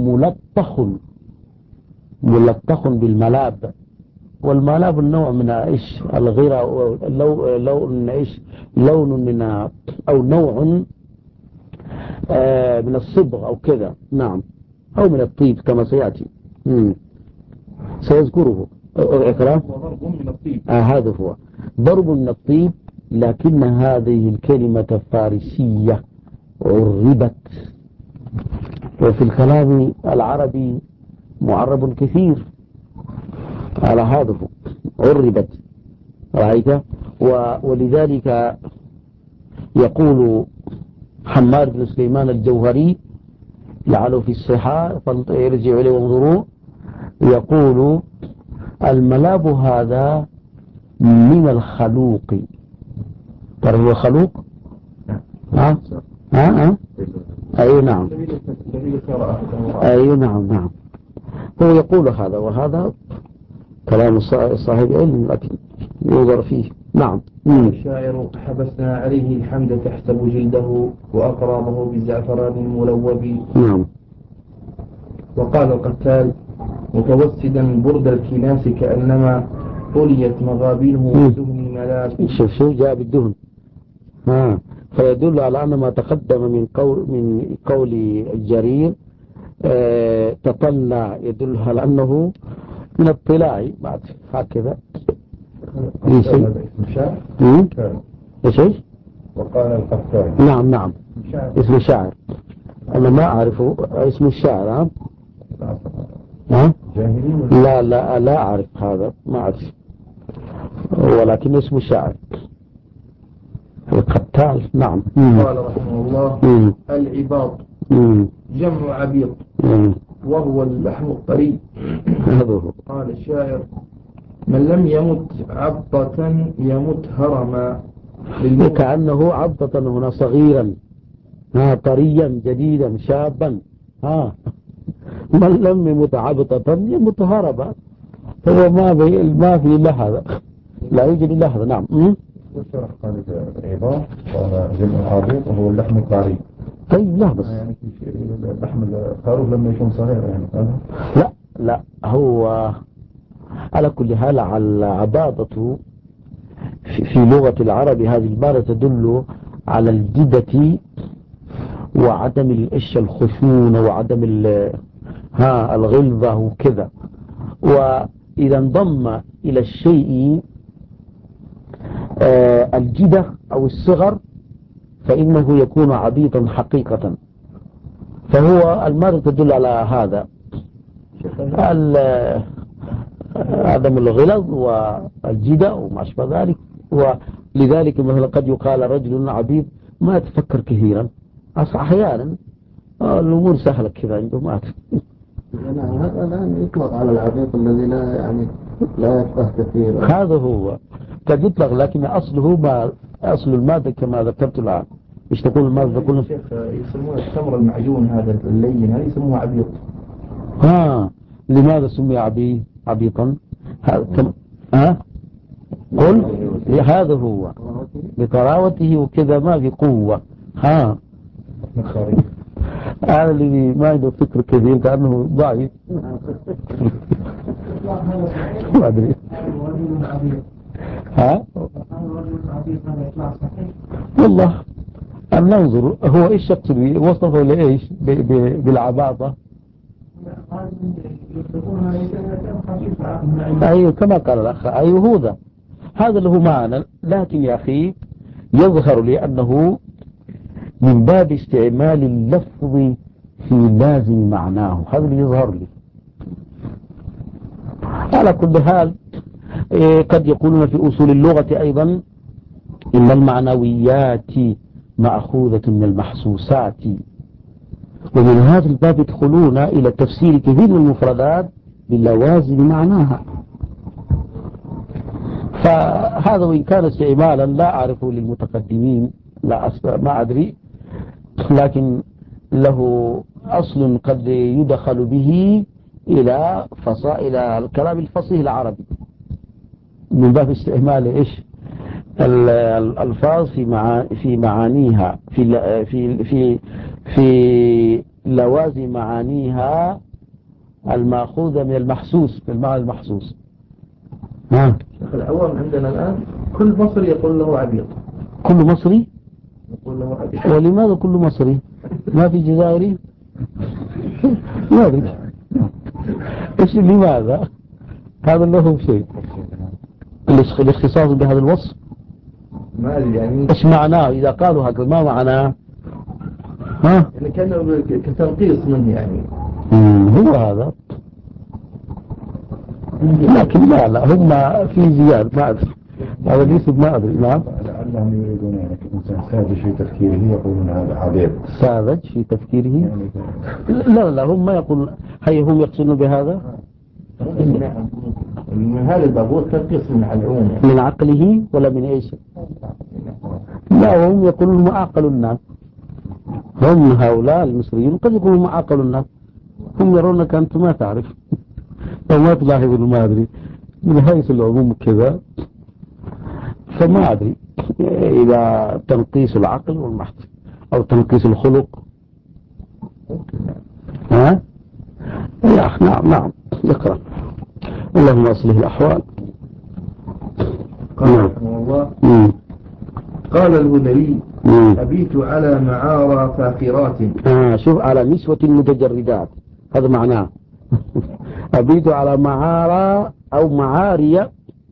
ملطخ بالملاب. والملاب النوع من إيش الغيرة، لون إيش، لون من أو نوع من الصبغ أو كذا، نعم، أو من الطيب كما سيأتي سيذكره إكرام. هذا هو ضرب من الطيب، لكن هذه الكلمة فارسية عربت، وفي الكلام العربي معرب كثير على هذا، عربت، رأيت. ولذلك يقول حماد بن سليمان الجوهري، لعله في الصحاح فيرجع إليه وانظروا، يقول الملاب هذا من الخلوق. ترى هو خلوق؟ أي نعم، أي نعم. هو يقول هذا، وهذا كلام صاحب علم لكن ينظر فيه. نعم. الشاعر حبسنا عليه الحمد تحسب جلده وأقرابه بالزعفران الملوب. نعم. وقال القتال متوسدا برد الكناس كأنما طليت مغابينه بدهن ملاب. شوف جاء بالدهن، فيدل على أن ما تقدم من قول الجرير تطلع، يدل على أنه من الطلاع بعد هكذا. ايش؟ وقال القتال نعم اسم شاعر، أنا ما أعرفه اسم الشاعر. لا أعرف هذا، ما أعرف، ولكن اسم الشاعر القتال. نعم. قال رحمه الله العباط جمع عبيط وهو اللحم الطري. قال الشاعر من لم يمت عبطة يمت هرما. كأنه عبطة هنا صغيرا، طريا جديدا شابا. من لم يمت عبطة يمت هربا، هو ما في لحظة، لا يوجد لحظة. نعم. قال العباط قال جمع عبيط وهو اللحم الطري. طيب لا بس يعني اللحم الخروف لما يكون صغير يعني لا هو على كل حال العباطة في لغة العرب هذه العبارة تدل على الجدة وعدم الخشونة وعدم الغلظة وكذا. وإذا انضم إلى الشيء الجدة أو الصغر فإنه يكون عبيطا حقيقة. فهو المرء تدل على هذا عدم الغلظ والجدة وما أشبه ذلك. ولذلك مثلا قد يقال رجل عبيط ما يتفكر كثيرا، أحيانا الأمور سهلة كذا عنده ما هذا الآن يطلق على العبيط الذي لا يفقه كثيرا. هذا هو قد يطلق، لكن أصل المادة كما ذكرت الآن. إيش تقول المادة؟ تقول يسمونه التمر المعجون هذا اللين، هذا يسموه عبيط. لماذا سمي عبيطا؟ قل هذا هو بطراوته وكذا، ما في قوة. هذا اللي ما عنده فكر كثير كأنه ضعيف. ما أدري. والله أن ننظر هو إيش يقصد وصفه لإيش بالعباطة. أيوه كما قال الأخ أيوه هو ذا هذا له معنى، لكن يا أخي يظهر لي أنه من باب استعمال اللفظ في لازم معناه، هذا اللي يظهر لي. على كل حال قد يقولون في أصول اللغة أيضا إن المعنويات مأخوذة من المحسوسات، ومن هذا الباب يدخلون إلى تفسير كثير من المفردات بلوازم معناها. فهذا وإن كان استعمالا لا أعرفه للمتقدمين، ما أدري، لكن له أصل قد يدخل به إلى الكلام الفصيح العربي من باب استعمال إيش الألفاظ في معانيها في لوازم معانيها المأخوذة من المحسوس، في المعنى المحسوس. العوام عندنا الآن كل مصري يقول له عبيط. كل مصري يقول له عبيط. ولماذا كل مصري؟ ما في جزائري؟ ما أدري إيش لماذا؟ هذا له شيء الاختصاص بهذا الوصف ما أدري يعني إيش معناه إذا قالوا هكذا ما معناه؟ يعني كانوا كتنقيص منه يعني. هو هذا، لكن لا هم في زيادة ما أدري هذا ليس ما أدري. نعم لعلهم يريدون يعني الإنسان ساذج في تفكيره يقولون هذا عبيط. ساذج في تفكيره؟ لا هم ما يقول هم يقصدون بهذا من هذا الباب هو التنقيص من العموم من عقله ولا من إيش؟ لا هم يقولون معاقل الناس، هم هؤلاء المصريين قد يكونوا معاقل الناس، هم يرونك أنت ما تعرف أو ما تلاحظ ما أدري من حيث العموم كذا، فما أدري إذا تنقيس العقل والمحض أو تنقيس الخلق. نعم اقرأ. اللهم أصلح الأحوال. قال رحمه الله قال الهذلي أبيت على معارى فاخرات. شوف على نسوة متجردات هذا معناه أبيت على معارى أو معاري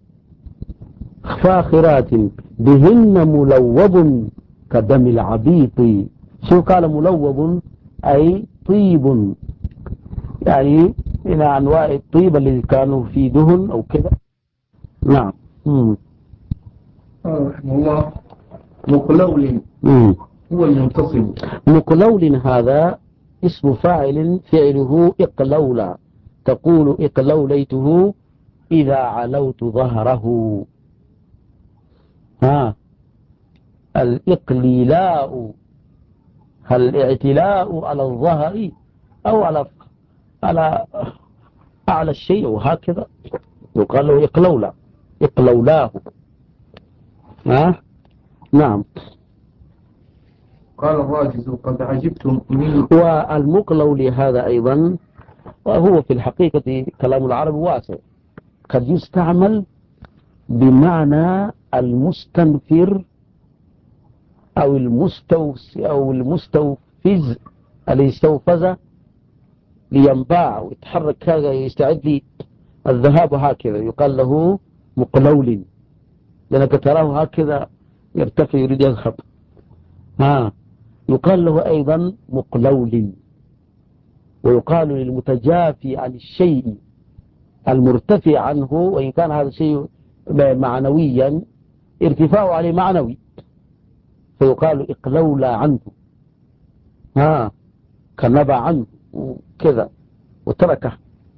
فاخرات بهن ملوب كدم العبيط. شو قال ملوب؟ أي طيب، يعني إلى أنواع الطيب اللي كانوا في دهن أو كذا. نعم. قال رحمه الله مقلول هو المنتصب. مقلول هذا اسم فاعل فعله إقلولا، تقول إقلوليته إذا علوت ظهره. الإقليلاء الاعتلاء على الظهر أو على الشيء وهكذا يقال له إقلولا، إقلولاه. نعم. قال الراجز قد عجبتم من. والمقلول هذا أيضا وهو في الحقيقة كلام العرب واسع، قد يستعمل بمعنى المستنفر أو المستوفز اللي استوفز لينباع ويتحرك هذا يستعد الذهاب هكذا يقال له مقلول، لأنك تراه هكذا يرتفع يريد يذهب. يقال له أيضا مقلول، ويقال للمتجافي عن الشيء المرتفع عنه، وإن كان هذا الشيء معنويا ارتفاعه عليه معنوي فيقال إقلول عنه، كنبع عنه وكذا وتركه.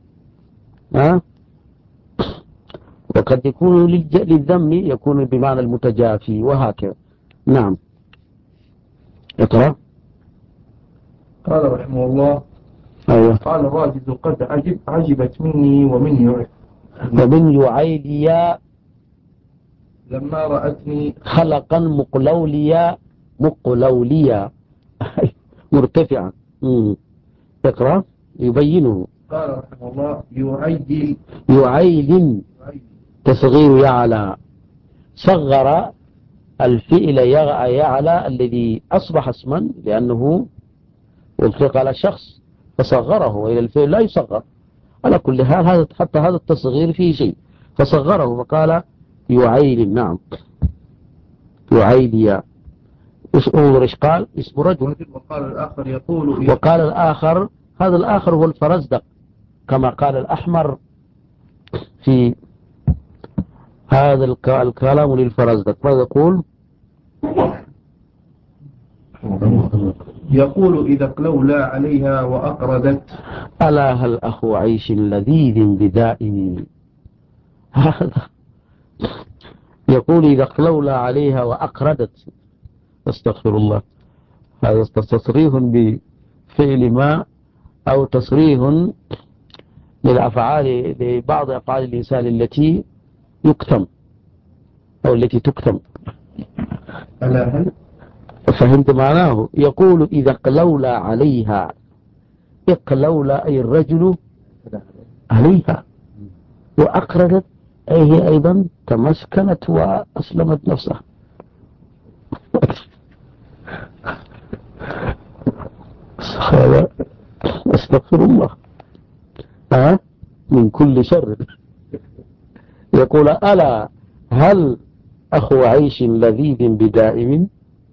وقد يكون للذم يكون بمعنى المتجافي وهكذا. نعم اقرأ. قال رحمه الله أيوة. قال الراجز قد عجبت مني ومن يعيليا لما رأتني خلقا مقلوليا مرتفعا. اقرأ يبينه. قال رحمه الله يعيل تصغير يعلى، صغر الفئل يعلى الذي أصبح اسما لأنه أطلق على شخص فصغره، وإلى الفئل لا يصغر. على كل حال هذا حتى هذا التصغير فيه شيء، فصغره فقال يعيل. نعم يعيلي. انظر ايش قال اسم رجل. وقال الآخر يقول وقال الآخر، هذا الآخر هو الفرزدق كما قال الأحمر في هذا الكلام للفرزدق. ماذا يقول؟ يقول إذا اقلولى عليها وأقردت ألا هل أخو عيش لذيذ بدائم. هذا يقول إذا اقلولى عليها وأقردت. استغفر الله. هذا تصريح بفعل ما أو تصريح للأفعال، لبعض أفعال الإنسان التي يكتم أو التي تكتم. ألا هل فهمت معناه؟ يقول إذا اقلولى عليها، اقلولى أي الرجل عليها، وأقردت أي هي أيضا تمسكنت وأسلمت نفسها. استغفر الله من كل شر. يقول ألا هل أخو عيش لذيذ بدائم.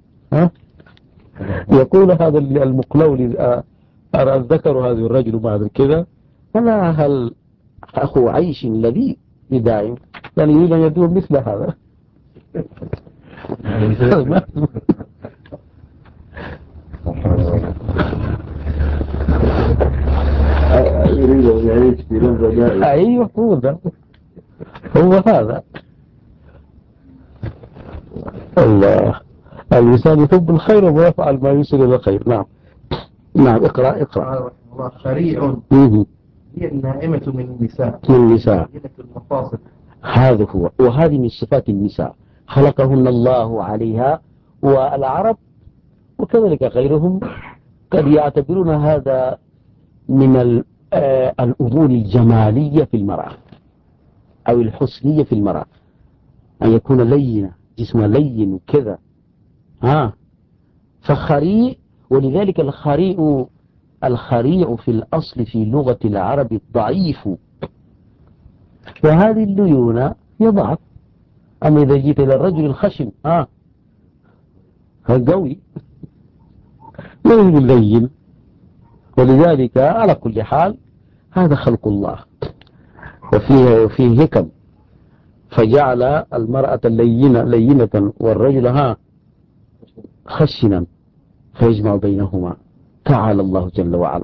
يقول هذا المقلول ذكر هذا الرجل بعد كذا ألا هل أخو عيش لذيذ بدائم، يعني يريد أن يدور مثل هذا. يريد أن يعيش في لذة دائمة. أيوه هو هذا. الله، الإنسان يحب الخير ويفعل ما يوصل إلى الخير. نعم نعم اقرأ. قال الله خريع هي النائمة من النساء المفاصل. هذا هو، وهذه من صفات النساء خلقهن الله عليها. والعرب وكذلك غيرهم قد يعتبرون هذا من الأمور الجمالية في المرأة أو الحسنية في المرأة، أن يكون لينة، جسمها لين وكذا. فخريع، ولذلك الخريع في الأصل في لغة العرب الضعيف، وهذه الليونة هي ضعف. أما إذا جيت إلى الرجل الخشن القوي ما يريد اللين. ولذلك على كل حال هذا خلق الله وفيه هكم، فجعل المرأة لينة والرجل خشنا فيجمع بينهما. تعالى الله جل وعلا.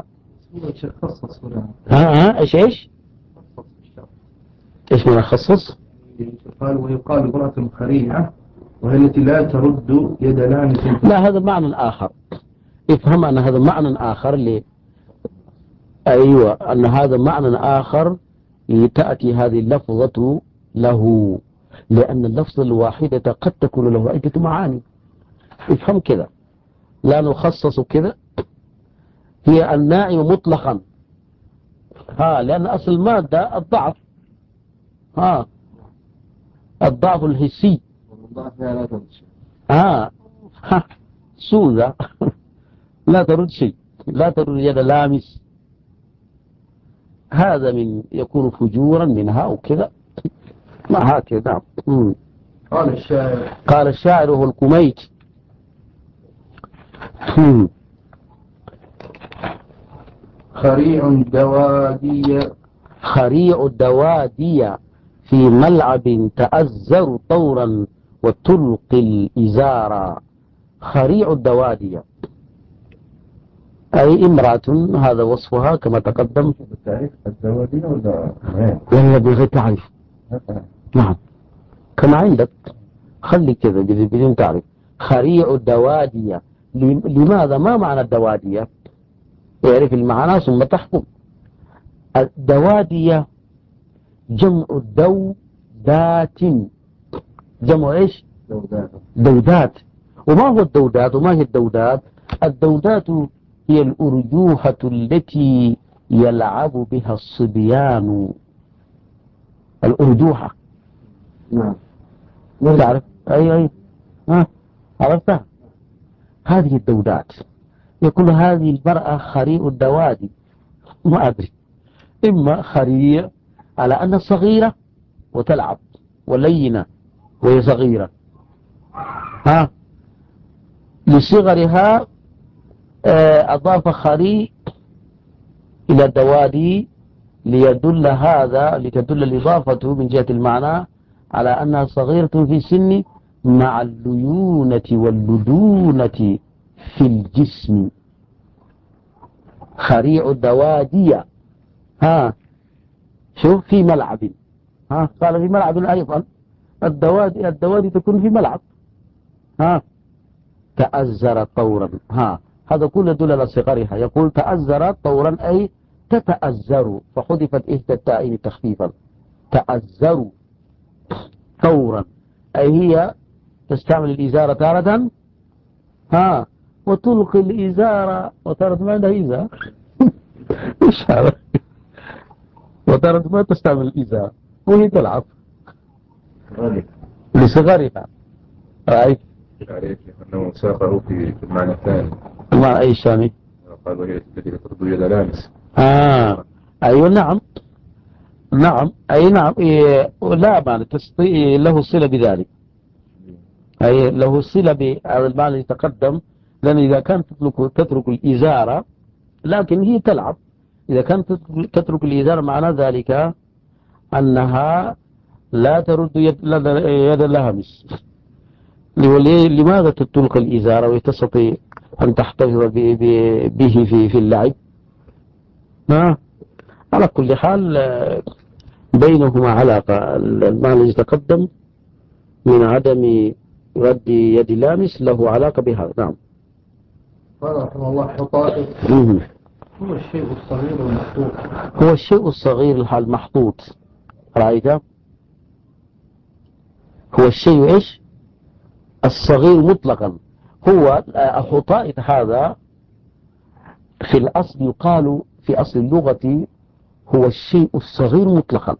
ايش من خصص؟ قال ويقال امرأة خريعة وهي التي لا ترد يد لامس. لا، هذا معنى آخر. افهم أن هذا معنى آخر أيوة، أن هذا معنى آخر تأتي هذه اللفظة له، لأن اللفظة الواحدة قد تكون له عدة معاني. افهم كذا، لا نخصص كذا. هي النائم مطلقا لأن أصل المادة الضعف، الضعف الحسي. سوذة لا ترد شيء، لا ترد يد لامس. هذا من يكون فجورا منها وكذا، ما هكذا. قال الشاعر هو الكميت. خريع الدوادية في ملعب تأزر طورا وتلقي الإزارة. خريع الدوادية أي امرأة، هذا وصفها كما تقدم. بالتعريف الدوادية ولا بغير تعريف؟ نعم كما عندك، خلي كذا بدون تعريف. خريع الدوادية. لماذا؟ ما معنى الدوادية؟ يعرف المعنى ثم تحكم. الدوادية جمع دودات. جمع ايش؟ دودات. وما هو الدودات وما هي الدودات؟ الدودات هي الأرجوحة التي يلعب بها الصبيان. الأرجوحة. نعم تعرف؟ أي ها عرفتها؟ هذه الدودات يقول هذه المرأة خريء الدوادي، ما أدري، إما خريء على أنها صغيرة وتلعب ولينة وهي صغيرة، ها لصغرها أضاف خريء إلى الدوادي لتدل الإضافة من جهة المعنى على أنها صغيرة في السن مع الليونة واللدونة في الجسم. خريع الدوادية، ها شوف في ملعب، ها قال في ملعب أيضا، الدوادي تكون في ملعب، ها تأزر طورا، ها هذا كله يدل على صغرها. يقول تأزر طورا أي تتأزر، فحذفت إحدى التائين تخفيفا، تأزر طورا أي هي تستعمل الإزارة تارة، ها وتلقي الإزارة وتارة ما عندها إزارة إيش هذا، وتارة ما تستعمل الإزارة وهي تلعب لصغرها. رأيت عليك أنه ساقه في المعنى الثاني. المعنى أي ثاني؟ قال وهي التي تطرد يد لامس. أيوة نعم، نعم أي نعم لا معنى له صلة بذلك، أي له صلة بالمعنى اللي تقدم، لأن إذا كانت تترك الإزارة لكن هي تلعب، إذا كانت تترك الإزارة معنى ذلك أنها لا ترد يد اللامس. لماذا تترك الإزارة وتستطيع أن تحتفظ به في اللعب؟ على كل حال بينهما علاقة. المعنى الذي تقدم من عدم رد يد لامس له علاقة بهذا. نعم. قال رحمه الله حطائط هو الشيء الصغير المحطوط. هو الشيء الصغير المحطوط، رأيت؟ هو الشيء إيش؟ الصغير مطلقا. هو الحطائط هذا في الأصل يقال في أصل اللغة هو الشيء الصغير مطلقا،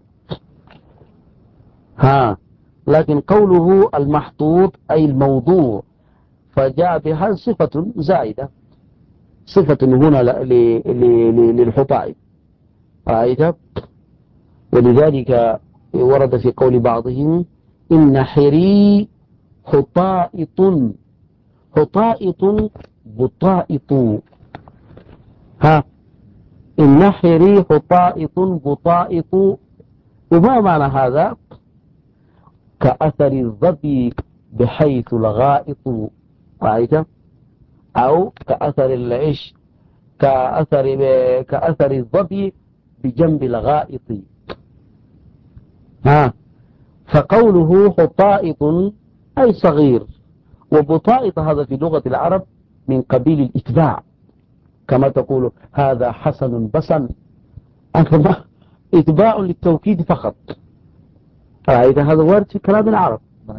لكن قوله المحطوط أي الموضوع، فجاء بها صفة زائدة، صفة هنا للحطائط، رأيت؟ ولذلك ورد في قول بعضهم إن حري حطائط، حطائط بطائط، إن حري حطائط بطائط. وما معنى هذا؟ كأثر الظبي بحيث الغائط، رأيت؟ أو كأثر العش، كأثر الظبي بجنب الغائط. فقوله حطائط أي صغير، وبطائط هذا في لغة العرب من قبيل الإتباع، كما تقول هذا حسن بسن، إتباع للتوكيد فقط. إذا هذا وارد في كلام العرب.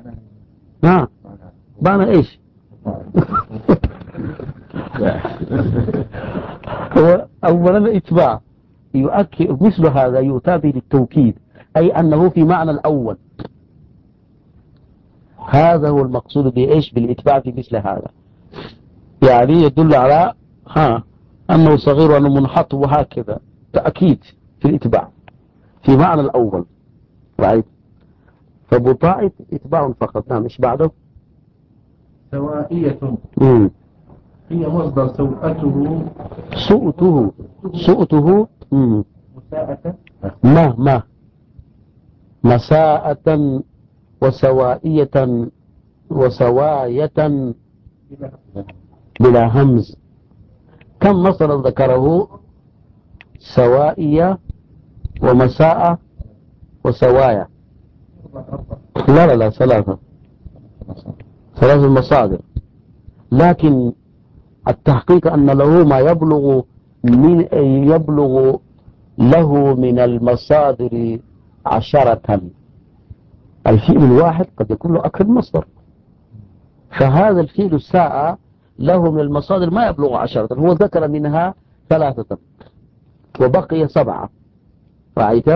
معنى إيش؟ هو أولا إتباع يؤكد، مثل هذا يؤتى للتوكيد، أي أنه في معنى الأول. هذا هو المقصود بإيش؟ بالإتباع في مثل هذا، يعني يدل على أنه صغير وأنه منحط، وهكذا تأكيد في الإتباع في معنى الأول، رأيت؟ فبطائط إتباع فقط. نعم. إيش بعده؟ سوائية هي مصدر سوءته، سؤته مساءة، مساءة وسوائية وسواية بلا همز. كم مصدر ذكره؟ سوائية ومساءة وسوايا. لا ثلاثة مصادر، لكن التحقيق أن له ما يبلغ له من المصادر 10. الفعل الواحد قد يكون له أكثر من مصدر، فهذا الفعل الساعة له من المصادر ما يبلغ 10. هو ذكر منها 3 وبقي 7، رأيت؟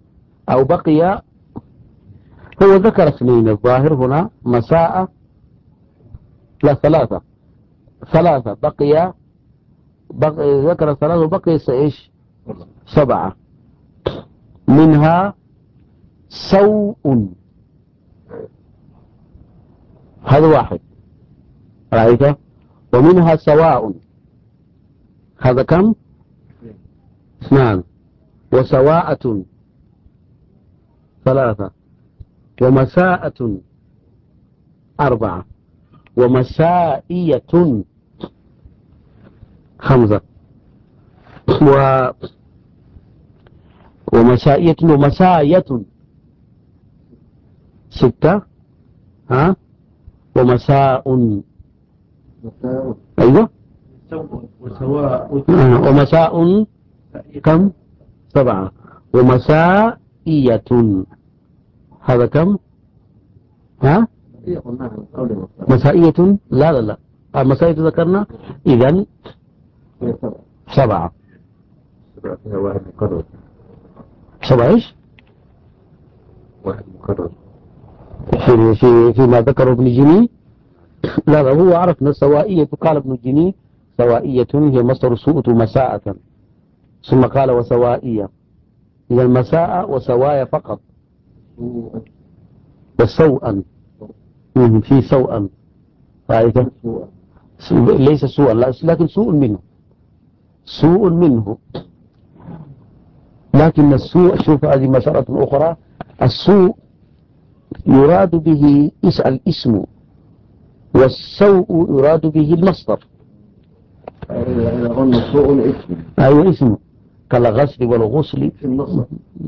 أو بقي، هو ذكر 2 الظاهر هنا، مساء لا ثلاثة بقي ذكر ثلاثة وبقي إيش 7 منها سوء هذا واحد رأيته ومنها سواء هذا كم 2 وسواءة 3 ومساءة 4 ومسائية 5 ومسائية ومساية 6 ها ومساء أيوة وسواء ومساء كم 7 ومسائية هذا كم ها مسائية لا مسائية ذكرنا إذن 7 واحد مكرر 7 إيش واحد مكرر فيما ذكره ابن جني لا هو عرفنا السوائية قال ابن جني سوائية هي مصدر سوء مساءة ثم قال وسوائية إذا المساء وسوايا فقط وسوءا في سوءا رأيت ليس سوءا لكن سوء منه لكن السوء شوف هذه مسألة أخرى السوء يراد به الاسم والسوء يراد به المصدر سوء الاسم أيوة اسم كالغسل والغسل في النصر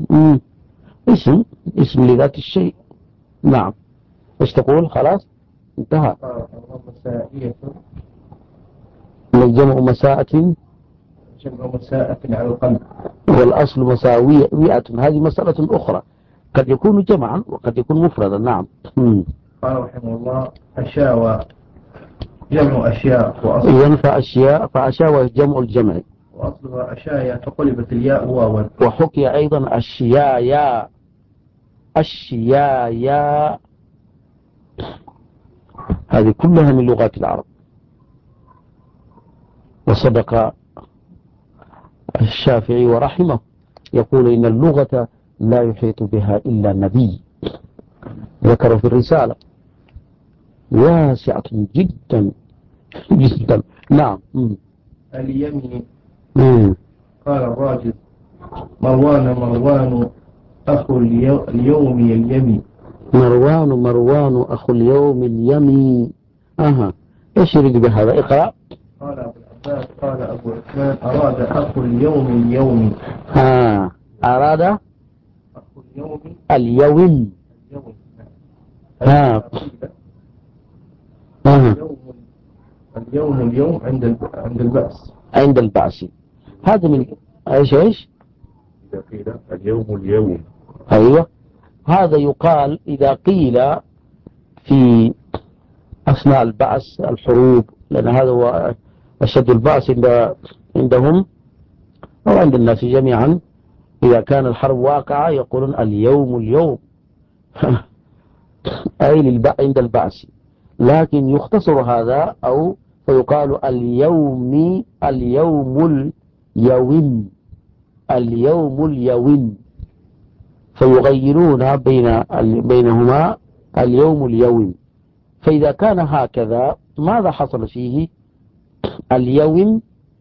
اسم لذات الشيء نعم ايش تقول خلاص انتهى ومسائية الجمع مساءة جمع مساءة على القلب والأصل مساوية هذه مسألة أخرى قد يكون جمعا وقد يكون مفردا نعم قال رحمه الله أشاوى جمع أشياء إذن فأشاوى جمع الجمع وأصلها أشايا فقلبت الياء واوا وحكي أيضا أشيايا هذه كلها من لغات العرب وصدق الشافعي ورحمه يقول إن اللغة لا يحيط بها إلا نبي ذكر في الرسالة واسعة جدا جدا نعم اليمين قال الراجل مروان أخو اليوم اليمي مروان أخو اليوم اليمي إيش يريد بهذا اقرأ قال أبو العباس قال أبو عثمان أراد أخو اليوم اليومي أراد أخو اليوم اليوم اليوم عند البأس هذا من ايش إذا قيل اليوم أيوة هذا يقال إذا قيل في أثناء البعث الحروب لأن هذا هو أشد البعث عندهم أو عند الناس جميعا إذا كان الحرب واقعة يقولون اليوم أي عند البعث لكن يختصر هذا أو فيقال اليوم اليوم فيغيرون بينهما اليوم فإذا كان هكذا ماذا حصل فيه اليوم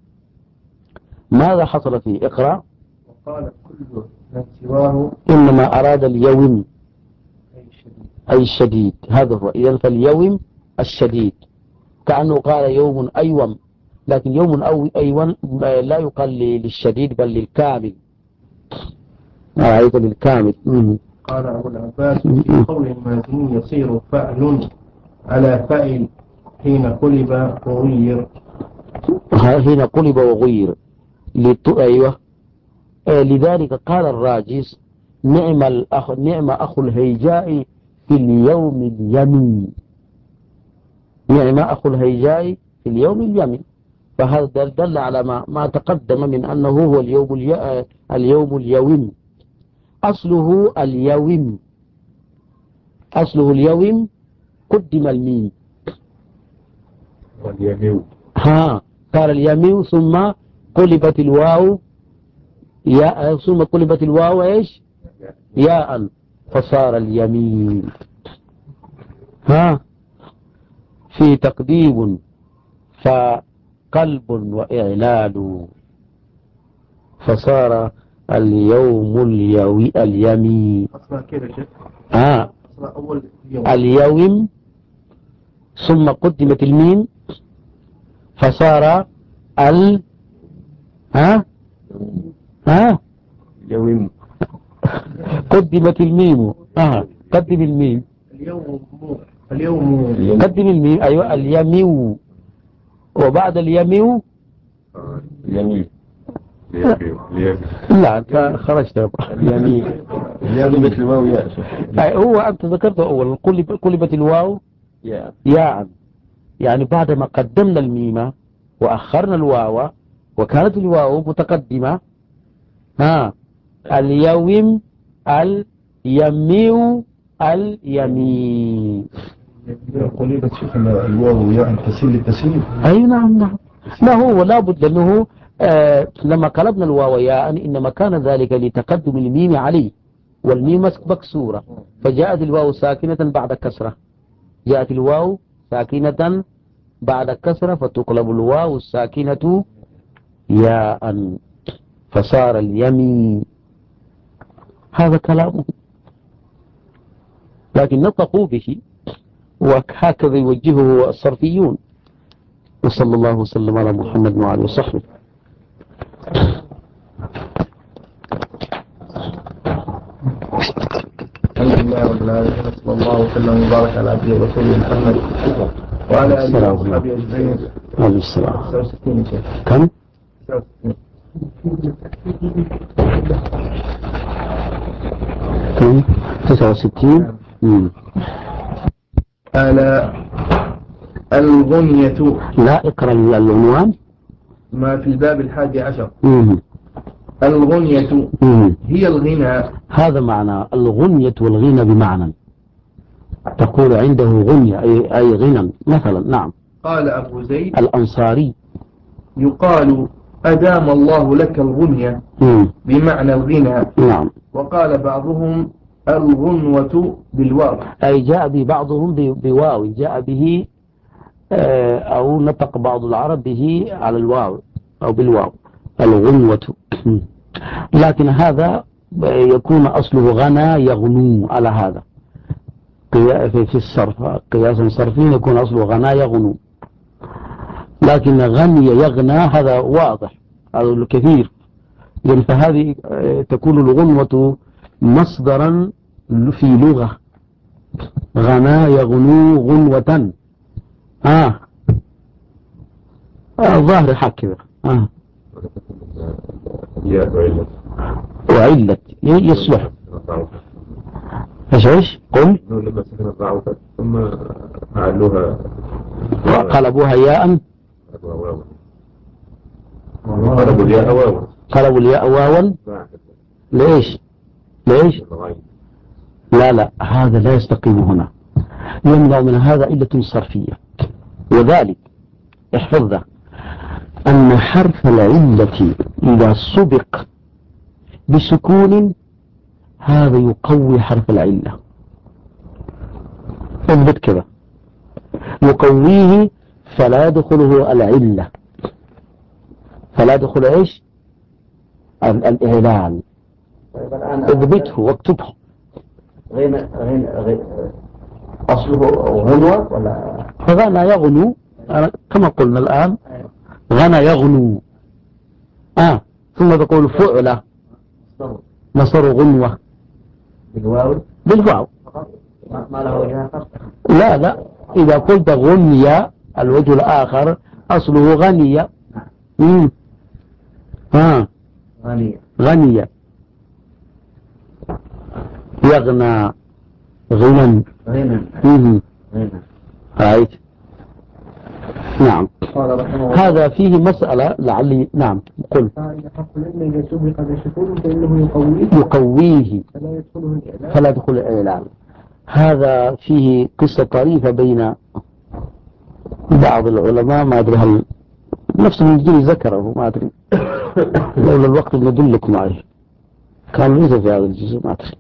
ماذا حصل فيه اقرأ وقال كل من سواه إنما أراد اليوم أي الشديد هذا هو إذن فاليوم الشديد كأنه قال يوم أيوم لكن يوم أو أيوم لا يقال للشديد بل للكامل أيضا للكامل قال أبو العباس في قول المازني يصير فعل على فعل حين قلب وغير أيوة لذلك قال الراجس نعم أخو الهيجاء في اليوم اليمين نعم أخو الهيجاء في اليوم اليمين فهذا دل على ما تقدم من أنه هو اليوم اليوم أصله اليوم قدم الميم ها صار اليمين ثم قلبت الواو ياء ثم قلبت الواو ايش ياء فصار اليمين. ها في تقديم فقلب وإعلال فصار اليوم اليمين. أصلا كيف يا شيخ؟ أصلا أول يوم اليوم ثم قدمت الميم فصار ها يوم قدمت الميم قدم الميم اليوم قدم الميم أيوة اليميو وبعد اليميو يمين لا أنت خرجت اليمين مثل الواو يا شيخ. هو أنت ذكرته أول قلبت الواو ياء يعني بعد ما قدمنا الميم وأخرنا الواو وكانت الواو متقدمة اليوم اليميو اليمين. قلبت شيخ الواو ياء تسهيل للتسهيل. أي نعم لا هو لابد لأنه لما قلبنا الواو ياء إنما كان ذلك لتقدم الميم عليه والميم مكسورة فجاءت الواو ساكنة بعد كسرة جاءت الواو ساكنة بعد كسرة فتقلب الواو الساكنة ياء فصار اليمين. هذا كلامه لكن نطقوا به وهكذا يوجهه الصرفيون. وصلى الله وسلم على محمد وعلى آله وصحبه. الحمد لله رب العالمين صلى الله وسلم وبارك على عبده ورسوله محمد وعلى آله وصحبه أجمعين. عليه السلام. 69 شيخ. كم؟ 69. الغنية. لا اقرأ العنوان. ما في الباب 11. الغنية هي الغنى. هذا معنى الغنية والغنى بمعنى تقول عنده غنية أي غنى مثلا. نعم. قال أبو زيد الأنصاري يقال أدام الله لك الغنية بمعنى الغنى. نعم. وقال بعضهم الغنوة بالواو أي جاء ببعضهم بواو جاء به أو نطق بعض العرب به على الواو أو بالواو الغنوة. لكن هذا يكون أصله غنى يغنو على هذا في الصرف قياسا صرفيا يكون أصله غنى يغنو لكن غني يغنى هذا واضح هذا الكثير يعني فهذه تكون الغنوة مصدرا في لغة غنى يغنو غنوة ظاهر هكذا وعلت يصلح ايش قل لما سكنت ضعفت ثم أعلوها قلبوها ياء قلبوا الياء واوا ليش لا هذا لا يستقيم هنا يمنع من هذا علة صرفية وذلك احفظ أن حرف العلة إذا سبق بسكون هذا يقوي حرف العلة اضبط كذا يقويه فلا يدخله العلة فلا يدخل ايش الإعلان اضبطه واكتبه غنى أصله غنوة ولا فغنى يغنو كما قلنا الآن غنى يغنو ثم تقول فعل نصر غنوة بالواو ما له وجه آخر؟ لا إذا قلت غنية الوجه الآخر أصله غنية غنية يغنى غنى رأيت. نعم. هذا فيه مسألة لعلي نعم قل حق العلم إذا سبق بسكون فإنه يقويه فلا يدخل الإعلان. هذا فيه قصة طريفة بين بعض العلماء ما أدري هل نفس الجيل ذكره ما أدري لولا الوقت ندلكم عليه كان ليس في هذا الجزء ما أدري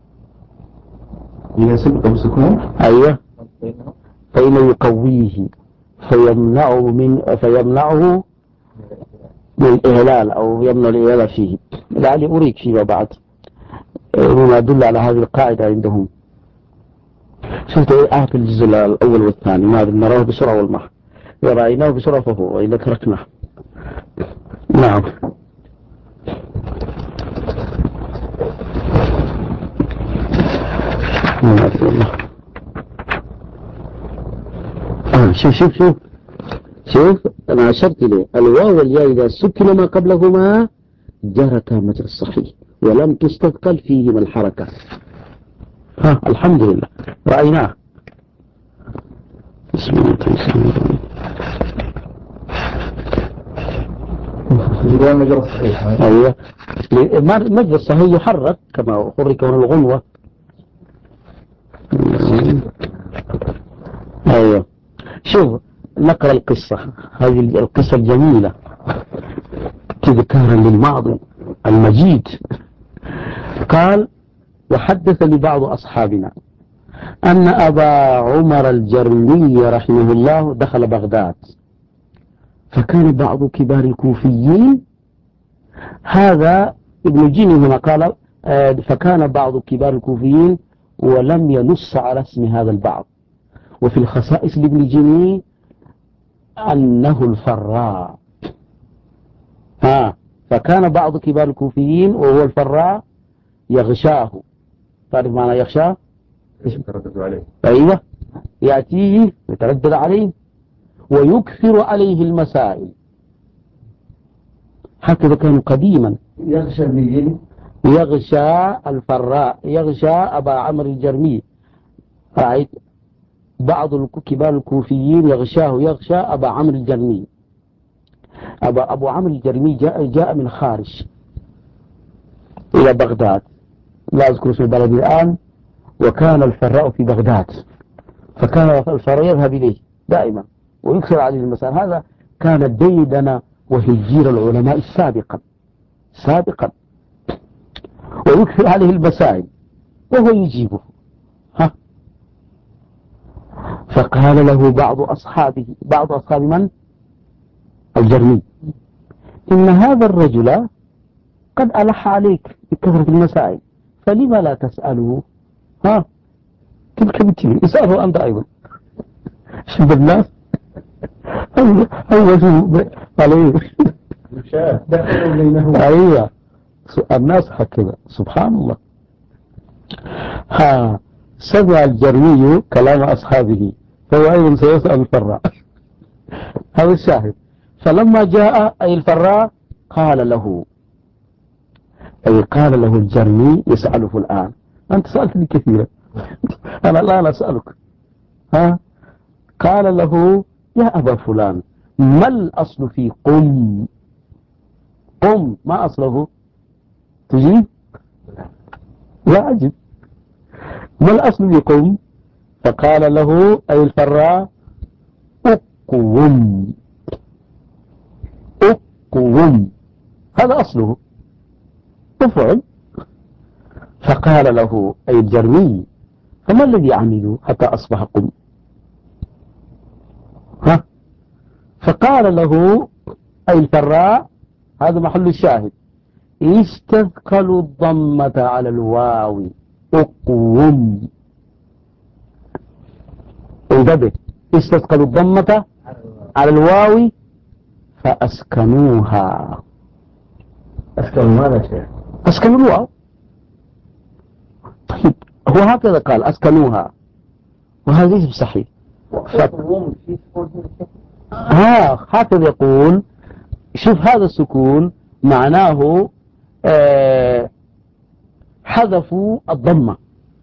هي سبقة بسكون. أيوة فإنه يقويه فيمنعه من الإهلال أو يمنع الإهلال فيه. لعلي أريك فيما بعد مما يدل على هذه القاعدة عندهم. شفت أعطي الجزء الأول والثاني ما نراه بسرعة والمح ورأيناه بسرعة فهو وإلا تركناه. نعم شوف أنا أشرت إليه الواو والياء إذا سكن ما قبلهما جرتا مجرى الصحيح ولم تستثقل فيهما الحركة. الحمد لله رأيناه. بسم الله الرحمن الرحيم. إذا مجرى الصحيح. أيوة مجرى الصحيح يحرك كما حرك من الغنوة. أيوة شوف نقرأ القصة هذه القصة الجميلة تذكارا للماضي المجيد. قال وحدثني بعض أصحابنا أن أبا عمر الجرمي رحمه الله دخل بغداد فكان بعض كبار الكوفيين هذا ابن جيني هنا قال فكان بعض كبار الكوفيين ولم ينص على اسم هذا البعض. وفي الخصائص لابن جيني أنه الفراء. فكان بعض كبار الكوفيين وهو الفراء يغشاه. تعرف معنى يغشاه؟ يتردد عليه. أيوة يأتيه يتردد عليه ويكثر عليه المسائل. هكذا كانوا قديما. يغشى بالجن. يغشى الفراء يغشى أبا عمرو الجرمي. رأيت بعض كبار الكوفيين يغشى أبا عمرو الجرمي. أبو عمرو الجرمي جاء من خارج إلى بغداد لا أذكر اسم البلد الآن. وكان الفراء في بغداد فكان الفراء يذهب إليه دائما ويكثر عليه المسائل. هذا كان ديدن وهجير العلماء سابقا ويكثر عليه المسائل وهو يجيبه. فقال له بعض أصحاب من؟ الجرمي إن هذا الرجل قد ألح عليك بكثرة المسائل فلما لا تسأله؟ تلك بتلي اسأله أنت أيضا. شوف الناس هو عليه دخلوا بينهم. أيوة الناس هكذا سبحان الله. سمع الجرمي كلام أصحابه فهو أيضا سيسأل الفراء. هذا الشاهد. فلما جاء أي الفراء قال له الجرمي يسأله الآن أنت سألتني كثيرا أنا الآن أسألك. قال له يا أبا فلان ما الأصل في قم ما أصله؟ تجيب؟ لا أجب. ما الأصل في قم؟ فقال له أي الفراء أقوم هذا أصله افعل. فقال له أي الجرمي فما الذي عملوا حتى أصبح قم؟ فقال له أي الفراء هذا محل الشاهد استثقلوا الضمة على الواو أقوم. انتبه استثقلوا الضمة على الواو فأسكنوها. أسكنوا ماذا شيء؟ أسكنوا الواو. طيب هو هكذا قال أسكنوها وهذا ليس صحيح. هكذا يقول. شوف هذا السكون معناه حذفوا الضمة.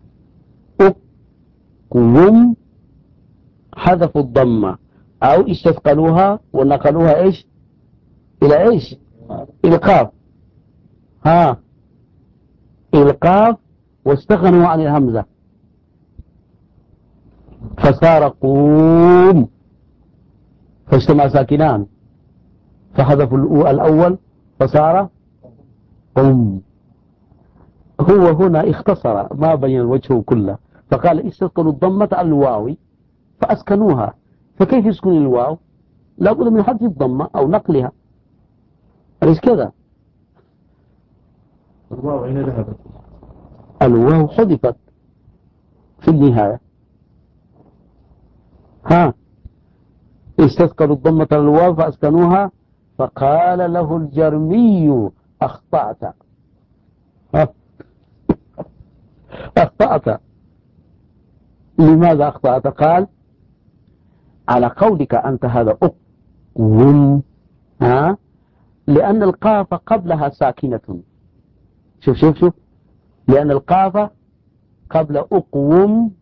أقوم حذفوا الضمة أو استثقلوها ونقلوها إيش إلى إيش إلى قاف. القاف واستغنوا عن الهمزة فصار قوم. فاجتمع ساكنان فحذفوا الأول فصار هو هنا اختصر ما بين وجهه كله، فقال استثقلوا الضمة الواو فأسكنوها. فكيف يسكن الواو؟ لابد من حذف الضمة أو نقلها، أليس كذا؟ الواو أين ذهبت؟ الواو حذفت في النهاية. استثقلوا الضمة الواو فأسكنوها فقال له الجرمي أخطأت. أخطأت. لماذا أخطأت؟ قال على قولك أنت هذا أقوم، لأن القاف قبلها ساكنة. شوف لأن القاف قبل أقوم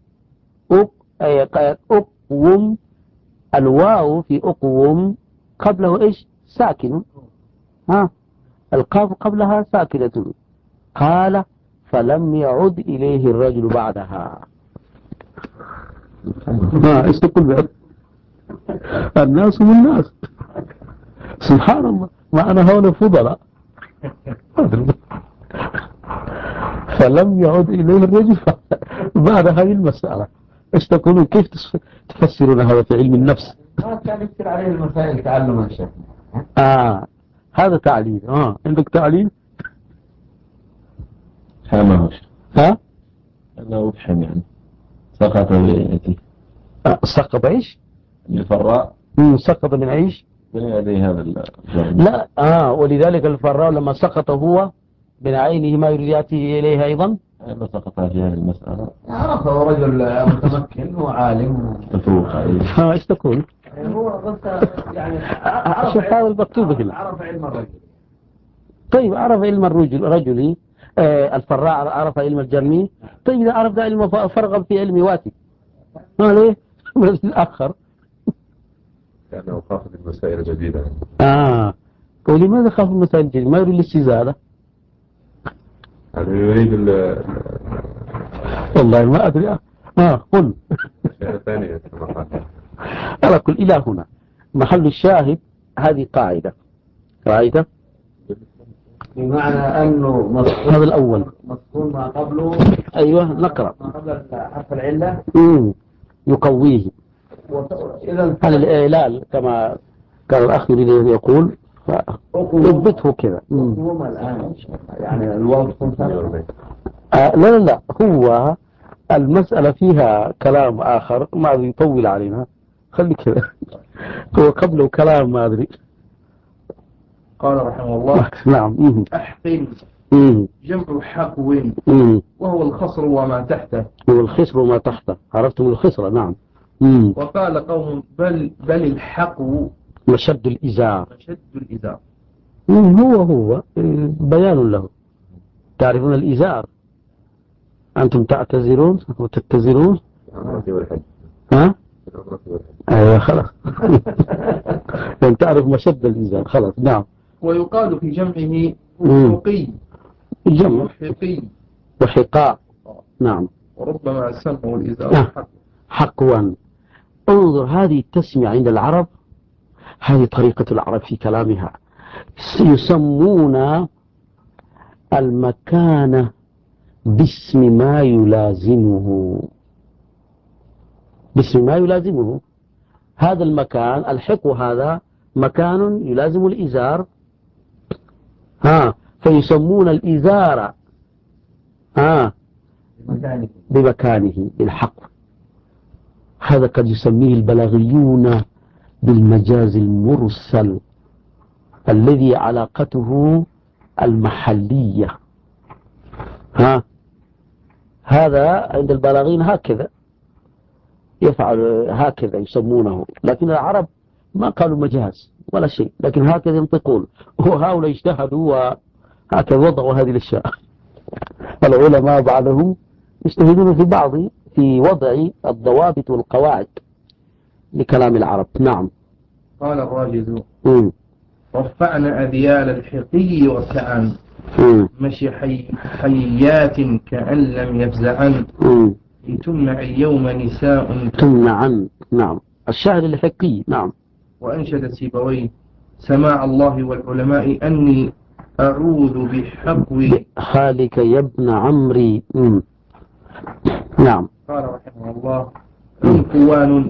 أقوم، الواو في أقوم قبله إيش؟ ساكن. القاف قبلها ساكنة. قال فلم يعد إليه الرجل بعدها. ايش تقول بعد؟ الناس هم الناس، سبحان الله، ما أنا هون فضلاء. فلم يعد إليه الرجل بعد هذه المسألة. ايش تقولون؟ كيف تفسرون هذا في علم النفس؟ كان يكثر عليه المسائل تعلما شيخ. هذا تعليل. عندك تعليل؟ ما أنا أفهم يعني سقط بيتي. سقط إيش؟ الفراء سقط من إيش؟ من يدي هذا الجرم. لا ولذلك الفراء لما سقط هو من عينه ما يريد يأتي إليه أيضا. ما سقط في هذه المسألة. عرفه رجل متمكن وعالم متفوق عليه. ايش تقول؟ هو بس يعني شوف هذا المكتوب هنا. عرف علم الرجل. طيب عرف علم الرجل الفراء عرف علم الجرمي. طيب إذا عرف علم فرغب في علم واتي ليه؟ بس الآخر كأنه خاف من المسائل الجديدة. ولماذا خاف من المسائل الجديدة؟ ما يريد الاستزادة. هذا يريد والله ما أدري. قل ثانية. على كل إلى هنا محل الشاهد. هذه قاعدة بمعنى أنه هذا الأول مذكور ما قبله. أيوة نقرأ ما قبل حرف العلة يقويه. إذا هذا الإعلال كما كان الأخ يريد يقول يثبته كذا. هم الآن يعني الواو تكون لا هو المسألة فيها كلام آخر ما يطول علينا، خلي كذا. هو قبله كلام ما أدري. قال رحمه الله نعم. أحقن جمع حقو وهو الخصر وما تحته. هو الخصر وما تحته. عرفتم الخصر؟ نعم. وقال قوم بل الحقو مشد الإزار. هو بيان له. تعرفون الإزار؟ أنتم تعتذرون وتتذرون. أيوة خلاص. تعرف مشد الإزار خلاص. نعم. ويقال في جمعه حقي جمع وحقاء. نعم. وربما سموا الإزار حقوا. انظر هذه التسمية عند العرب، هذه طريقة العرب في كلامها. يسمون المكان باسم ما يلازمه. هذا المكان الحق هذا مكان يلازم الإزار. فيسمون الإزار بمكانه بالحق. هذا قد يسميه البلاغيون بالمجاز المرسل الذي علاقته المحلية. هذا عند البلاغين هكذا يفعل، هكذا يسمونه. لكن العرب ما قالوا مجاز ولا شيء، لكن هكذا ينطقون. وهؤلاء اجتهدوا وهكذا وضعوا هذه الأشياء. العلماء بعضهم يجتهدون في وضع الضوابط والقواعد لكلام العرب. نعم. قال الراجز رفعنا أذيال الحقي وكأن مشي حيات كأن لم يفزعن لتمنع اليوم نساء تمنعن. نعم. الشاعر الحقي. نعم. وأنشد سيبويه سماع الله والعلماء أني أعوذ بحقو حالك يا ابن عمري. نعم. قال رحمه الله عنفوان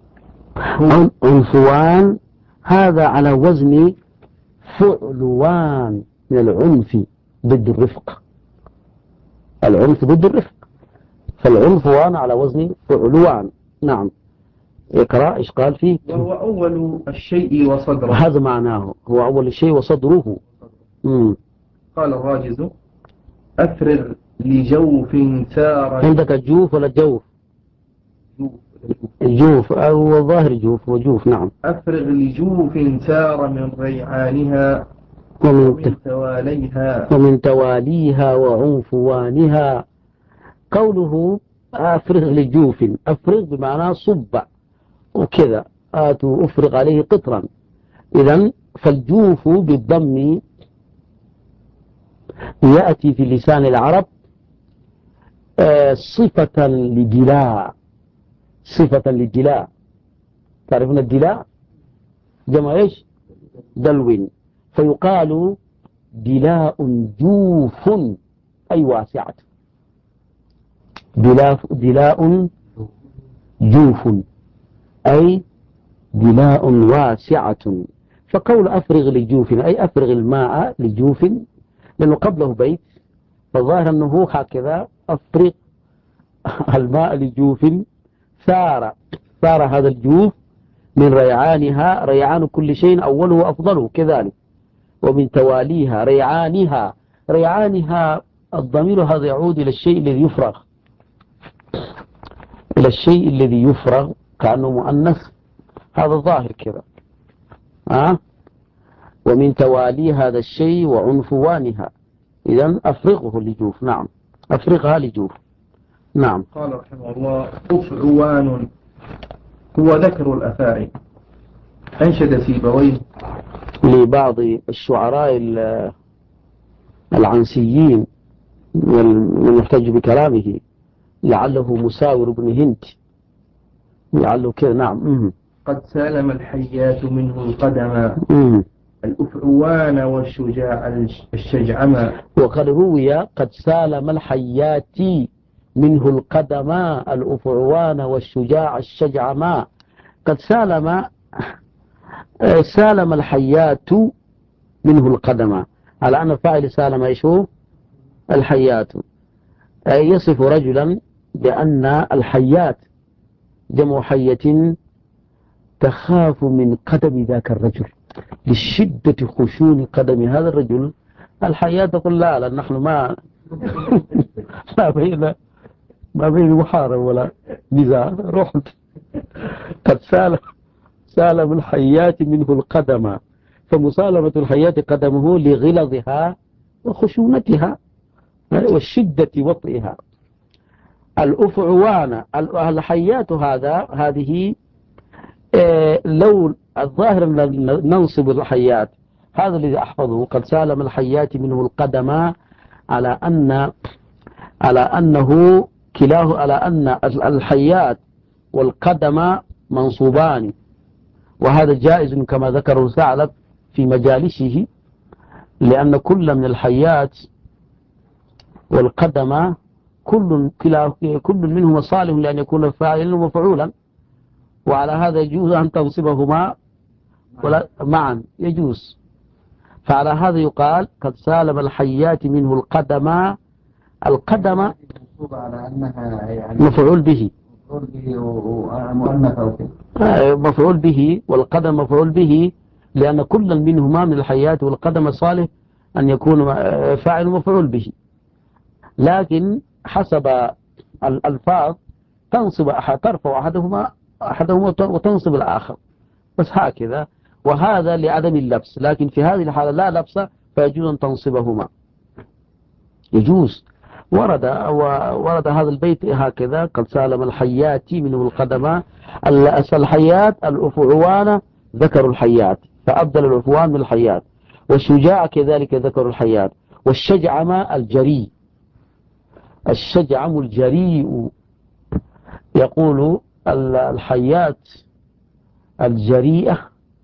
عنفوان هذا على وزن فعلوان من العنف ضد الرفق. العنف ضد الرفق، فالعنفوان على وزن فعلوان. نعم. اقرأ ايش قال فيه. وهو أول الشيء وصدره. هذا معناه، هو أول الشيء وصدره. قال الراجز أفرغ لجوف سار. عندك جوف ولا جوف؟ جوف. جوف أو ظاهر جوف وجوف. نعم. أفرغ لجوف سار من ريعانها ومن تواليها وعنفوانها. قوله أفرغ لجوف، أفرغ بمعنى صب وكذا، أفرغ عليه قطرا. إذن فالجوف بالضم يأتي في لسان العرب صفة لدلاء، صفة للدلاء. تعرفون الدلاء جمع ايش؟ دلو. فيقال دلاء جوف أي واسعة. دلاء جوف أي دلاء واسعة. فقول أفرغ لجوف أي أفرغ الماء لجوف، لأنه قبله بيت، فالظاهر أنه هكذا أفرغ الماء لجوف سار هذا الجوف من ريعانها. ريعان كل شيء أوله أفضله كذلك. ومن تواليها ريعانها الضمير هذا يعود إلى الشيء الذي يفرغ، إلى الشيء الذي يفرغ كأنه مؤنث، هذا الظاهر كذا. ومن توالي هذا الشيء وعنفوانها. إذن أفرغه لجوف. نعم. أفرغها لجوف. نعم. قال رحمه الله أفعوان هو ذكر الأفاعي. أنشد سيبويه لبعض الشعراء العنسيين من يحتج بكلامه، لعله مساور بن هند، لعله كذا. نعم. قد سالم الحيات منه القدم الأفعوان والشجاع الشجعما. وقد روي قد سالم الحيات منه القدم الأفعوان والشجاع الشجعما. قد سالم الحيات منه القدم، على أن فاعل سالم ايش هو؟ الحيات. يصف رجلا بأن الحيات جمع حية تخاف من قدم ذاك الرجل لشدة خشون قدم هذا الرجل. الحياة تقول لا نحن ما بين محارب ولا نزاع. رحت. قد سالم الحيات منه القدم، فمسالمة الحيات قدمه لغلظها وخشونتها والشدة وطئها. الأفعوان الحيات هذه لو الظاهر ننصب الحيات، هذا الذي أحفظه. قد سالم الحيات منه القدم على أنه كلاه، على أن الحيات والقدم منصوبان، وهذا جائز كما ذكره ثعلب في مجالسه، لأن كل من الحيات والقدم كل منهما صالح لأن يكون فاعلا ومفعولا، وعلى هذا يجوز أن تنصبهما معا يجوز. فعلى هذا يقال قد سالم الحيات منه القدم على أنها يعني مفعول به مفعول به، والقدم مفعول به، لأن كل منهما من الحيات والقدم صالح أن يكون فاعل مفعول به. لكن حسب الألفاظ ترفع أحدهما وتنصب الآخر، بس هكذا. وهذا لعدم اللبس، لكن في هذه الحالة لا لبس فيجوز أن تنصبهما، يجوز. ورد هذا البيت هكذا: قد سالم الحيات منه القدم. الحيات الأفعوان ذكر الحيات فأبدل الأفعوان من الحيات، والشجاع كذلك ذكر الحيات، والشجعم الجريء. الشجعم الجريء يقول الحيات الجريئة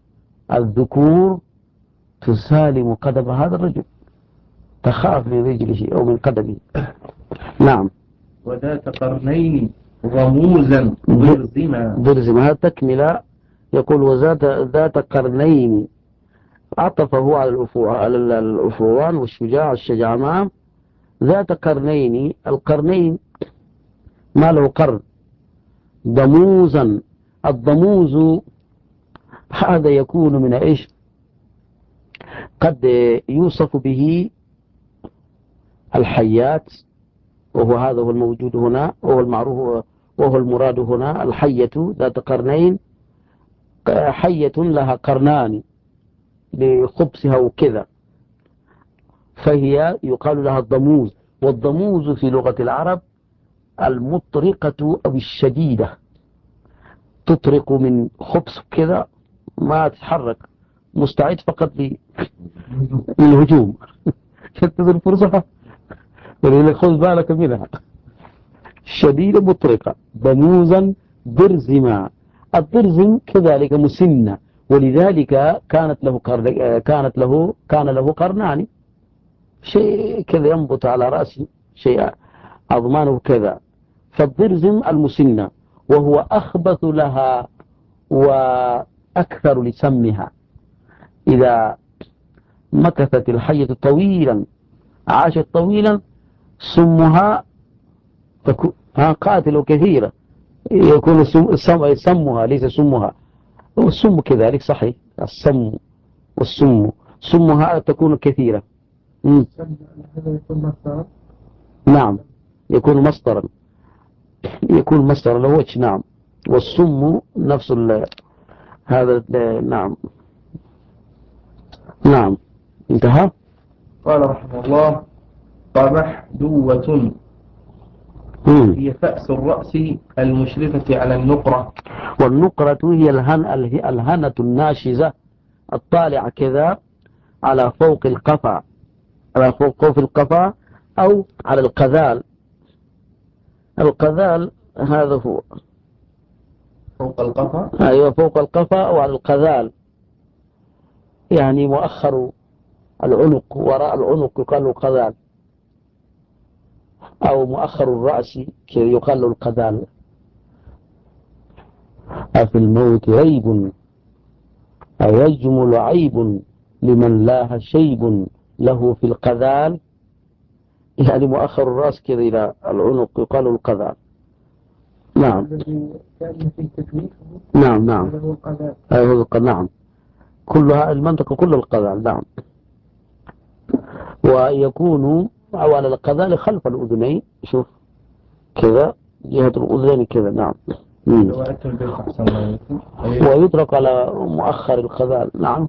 الذكور تسالم قدم هذا الرجل، تخاف من رجله أو من قدمه. نعم. وذات قرنين رموزا برزما. هذا تكملة. يقول ذات قرنين، عطفه على الأفوان والشجاع، الشجعمان. ذات قرنين، القرنين ما له قرن. ضموزا، الضموز هذا يكون من إيش؟ قد يوصف به الحيات، وهو هذا هو الموجود هنا، وهو المعروف، وهو المراد هنا. الحية ذات قرنين، حية لها قرنان لخبصها وكذا، فهي يقال لها الضموز. والضموز في لغة العرب المطرقة أو الشديدة، تطرق من خبص كذا، ما تتحرك، مستعد فقط للهجوم. تنتظر الفرصة ولذلك خذ بالك منها. شديدة مطرقة. ضموزا برزما، البرزم كذلك مسنة، ولذلك كان له قرنان، شيء كذا ينبت على رأسه، شيء أضمانه كذا. فالبرزم المسنة، وهو أخبث لها وأكثر لسمها. إذا مكثت الحية طويلا، عاشت طويلا، سمها قاتل كثيرة، يكون سمها ليس سمها. والسم كذلك صحيح، السم والسم، سمها تكون كثيرة. نعم، يكون مصدرا له وجه. نعم. والسم نفس هذا. نعم. نعم. انتهى. قال رحمه الله: قمحدوة هي فأس الرأس المشرفة على النقرة. والنقرة هي الهنة الناشزة الطالعة كذا على فوق القفا، على فوق القفا أو على القذال. القذال هذا هو فوق القفا. أيوة، فوق القفا أو على القذال، يعني مؤخر العنق، وراء العنق يقال له قذال، أو مؤخر الرأس يقال له القذال. أفي الموت ريب أيجمل عيب لمن لاه شيب له في القذال، يعني مؤخر الرأس كذا إلى العنق يقال له القذال. نعم. نعم. نعم. كلها المنطقة كل القذال. نعم. ويكون على القذال خلف الأذنين، شوف كذا، جهة الأذنين كذا. نعم. ويطلق على مؤخر القذال. نعم.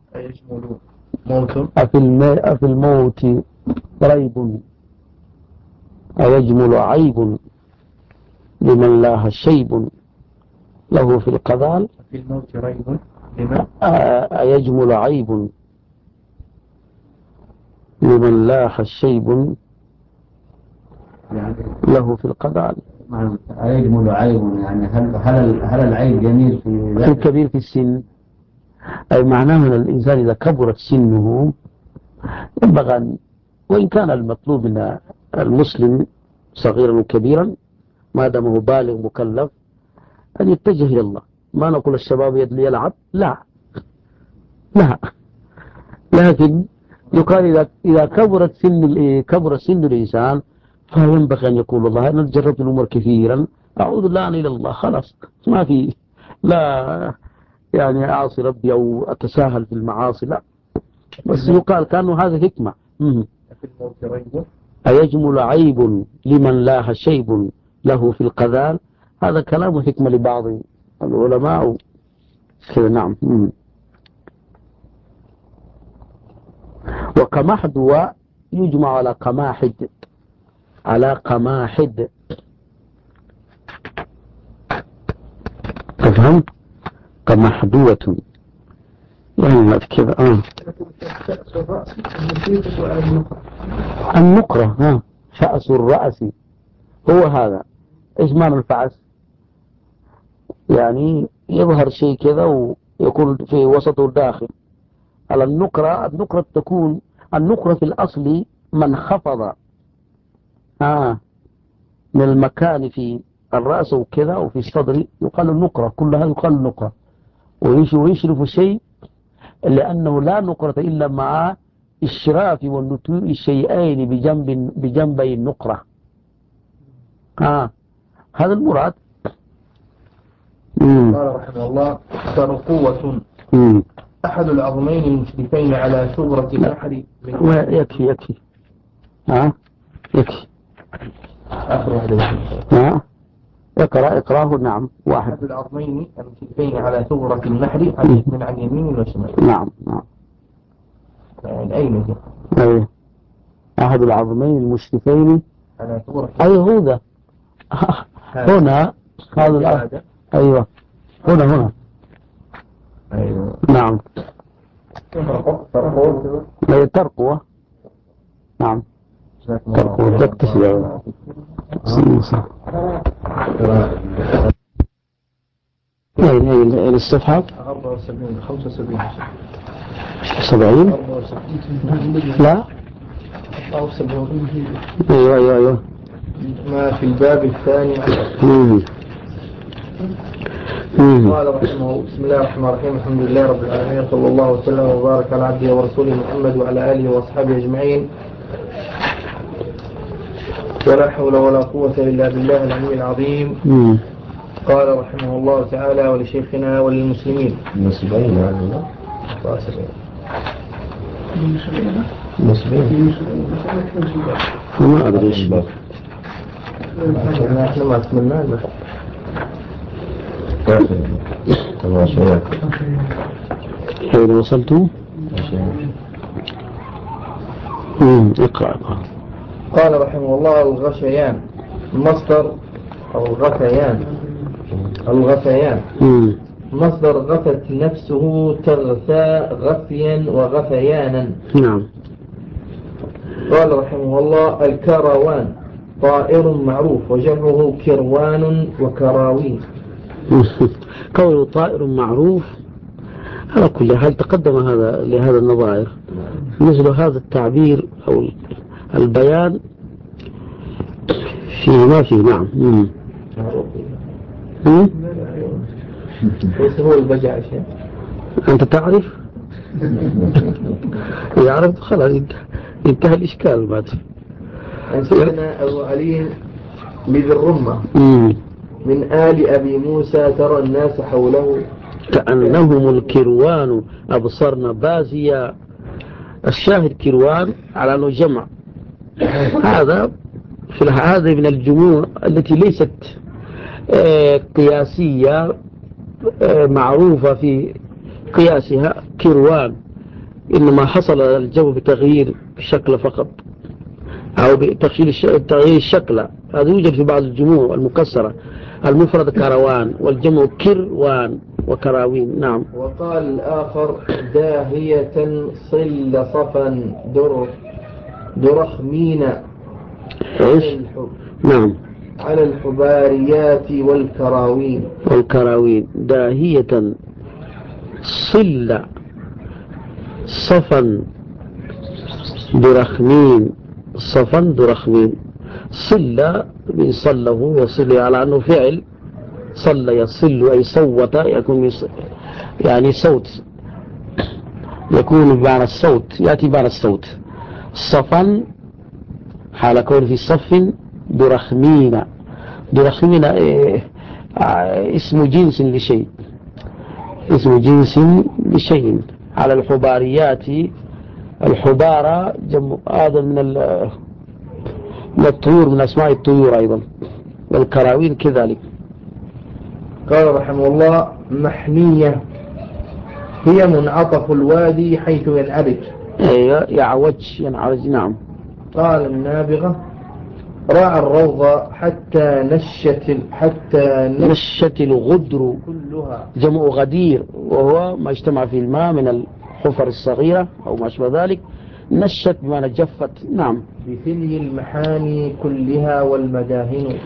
أفي الموت ريب أيجمل عيب لمن لاه شيب له في القذال. في الموت ريب لمن أيجمل عيب لمن لاه الشيب له في القذال. أيجمل عيب، يعني هل العيب جميل في الكبير في السن؟ أي معناه أن الإنسان إذا كبرت سنه ينبغي، وإن كان المطلوب من المسلم صغيرا وكبيرا ما دام هو بالغ مكلف أن يتجه إلى الله. ما نقول الشباب يلعب، لا، لكن يقال إذا كبر سن الإنسان فينبغي أن يقول الله أنا جربت الأمور كثيرا، أعوذ الآن إلى الله، خلاص ما في، لا يعني أعصي ربي أو أتساهل في المعاصي، لا، بس يقال كانوا هذا حكمة. أيجمل عيب لمن لاه شيب له في القذال، هذا كلام حكمة لبعض العلماء كذا. نعم. وقمحدوة يجمع على قماحد، تفهم؟ قمحدوة يعني كذا. النقرة فأس الرأس هو هذا. إيش معنى الفأس؟ يعني يظهر شيء كذا ويكون في وسطه الداخل، على النقرة تكون النقرة في الأصل من خفض من المكان في الرأس وكذا وفي الصدر يقال النقرة، كلها يقال النقرة. ويشرف شيء لأنه لا نقرة إلا مع الشراف والنتوء الشيئين بجنبي النقرة. هذا المراد. قال رحمه الله: ترقوة أحد العظمين المشرفين على ثغرة النحر. يكفي يكفي اقراه. نعم. واحد. أحد العظمين المشرفين على ثغرة النحر من عن يمين وشمال. نعم. أين أيه. أحد العظمين المشرفين على ثغرة. هو ذا. هنا هذا. أيوة هنا. أيوة. نعم. ترقوة. نعم. ترقوة تكتسي. الصفحة 74 75 70. لا 74. أيوة. ما في الباب الثاني. قال رحمه الله: بسم الله الرحمن الرحيم، الحمد لله رب العالمين، صلى الله وسلم وبارك على عبده ورسوله محمد وعلى آله وأصحابه أجمعين، ولا حول ولا قوة إلا بالله العلي العظيم. قال رحمه الله تعالى: ولشيخنا وللمسلمين. ما أدري إيش احنا ما أكملنا حين وصلتم. اقرأ. قال رحمه الله: الغثيان مصدر الغثيان مصدر غثت نفسه تغثى غثيا وغثيانا. نعم. قال رحمه الله: الكروان طائر معروف وجمعه كروان وكراوين. قوله طائر معروف على كل حال تقدم هذا لهذا النظائر. مثل هذا التعبير أو البيان ما فيه. نعم. ليس هو البجع شيء. أنت تعرف؟ يعرف خلاص انتهى الإشكال بعد. سيدنا أبو علي بذي الرمة من آل أبي موسى ترى الناس حوله كأنهم الكروان أبصرنا بازيا. الشاهد كروان على أنه جمع. هذا من الجموع التي ليست قياسية معروفة في قياسها كروان، إنما حصل الجمع بتغيير الشكل فقط أو بتغيير الشكل. هذا يوجد في بعض الجموع المكسرة. المفرد كروان والجمع كروان وكراوين. نعم. وقال الآخر: داهية صل صفا درخمين نعم على الحباريات والكراوين. داهية صل صفا درخمين. صل من صله وصل على أنه فعل. صل يصل أي صوت، يكون يعني صوت، يكون بمعنى الصوت، يأتي بمعنى الصوت. صفا حال كون في صف. درخمين اسم جنس لشيء، على الحباريات. الحبارة جمع هذا من الطيور، من أسماء الطيور أيضا. والكراوين كذلك. قال رحمه الله: محنية هي منعطف الوادي حيث ينعرج. ينعرج. نعم. قال النابغة: راعى الروض حتى نشت الغدر كلها. جمع غدير، وهو ما اجتمع في الماء من الحفر الصغيرة أو ما شابه ذلك. نشت بمعنى جفت. نعم. بثلي المحاني كلها والمداهن.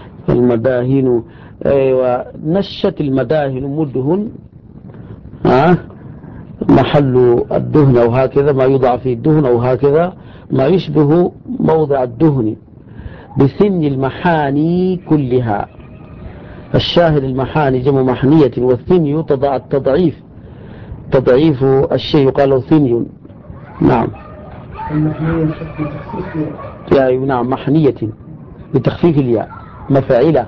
أيوة. نشت المداهن مدهن. محل الدهن أو هكذا، ما يوضع فيه الدهن أو هكذا ما يشبه موضع الدهن، بسن المحاني كلها. الشاهد المحاني جمع محنية، والثني تضع التضعيف، تضعيف الشيء يقال له ثني. نعم. المحنية يا نعم محنية بتخفيف الياء مفاعلة.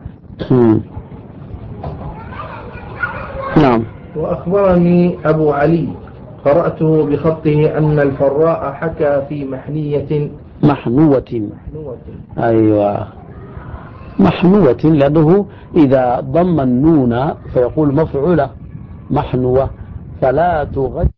نعم. وأخبرني أبو علي قرأته بخطه أن الفراء حكى في محنوة. أيوة محنوة، لأنه إذا ضم النون فيقول مفعولة محنوة، فلا تغير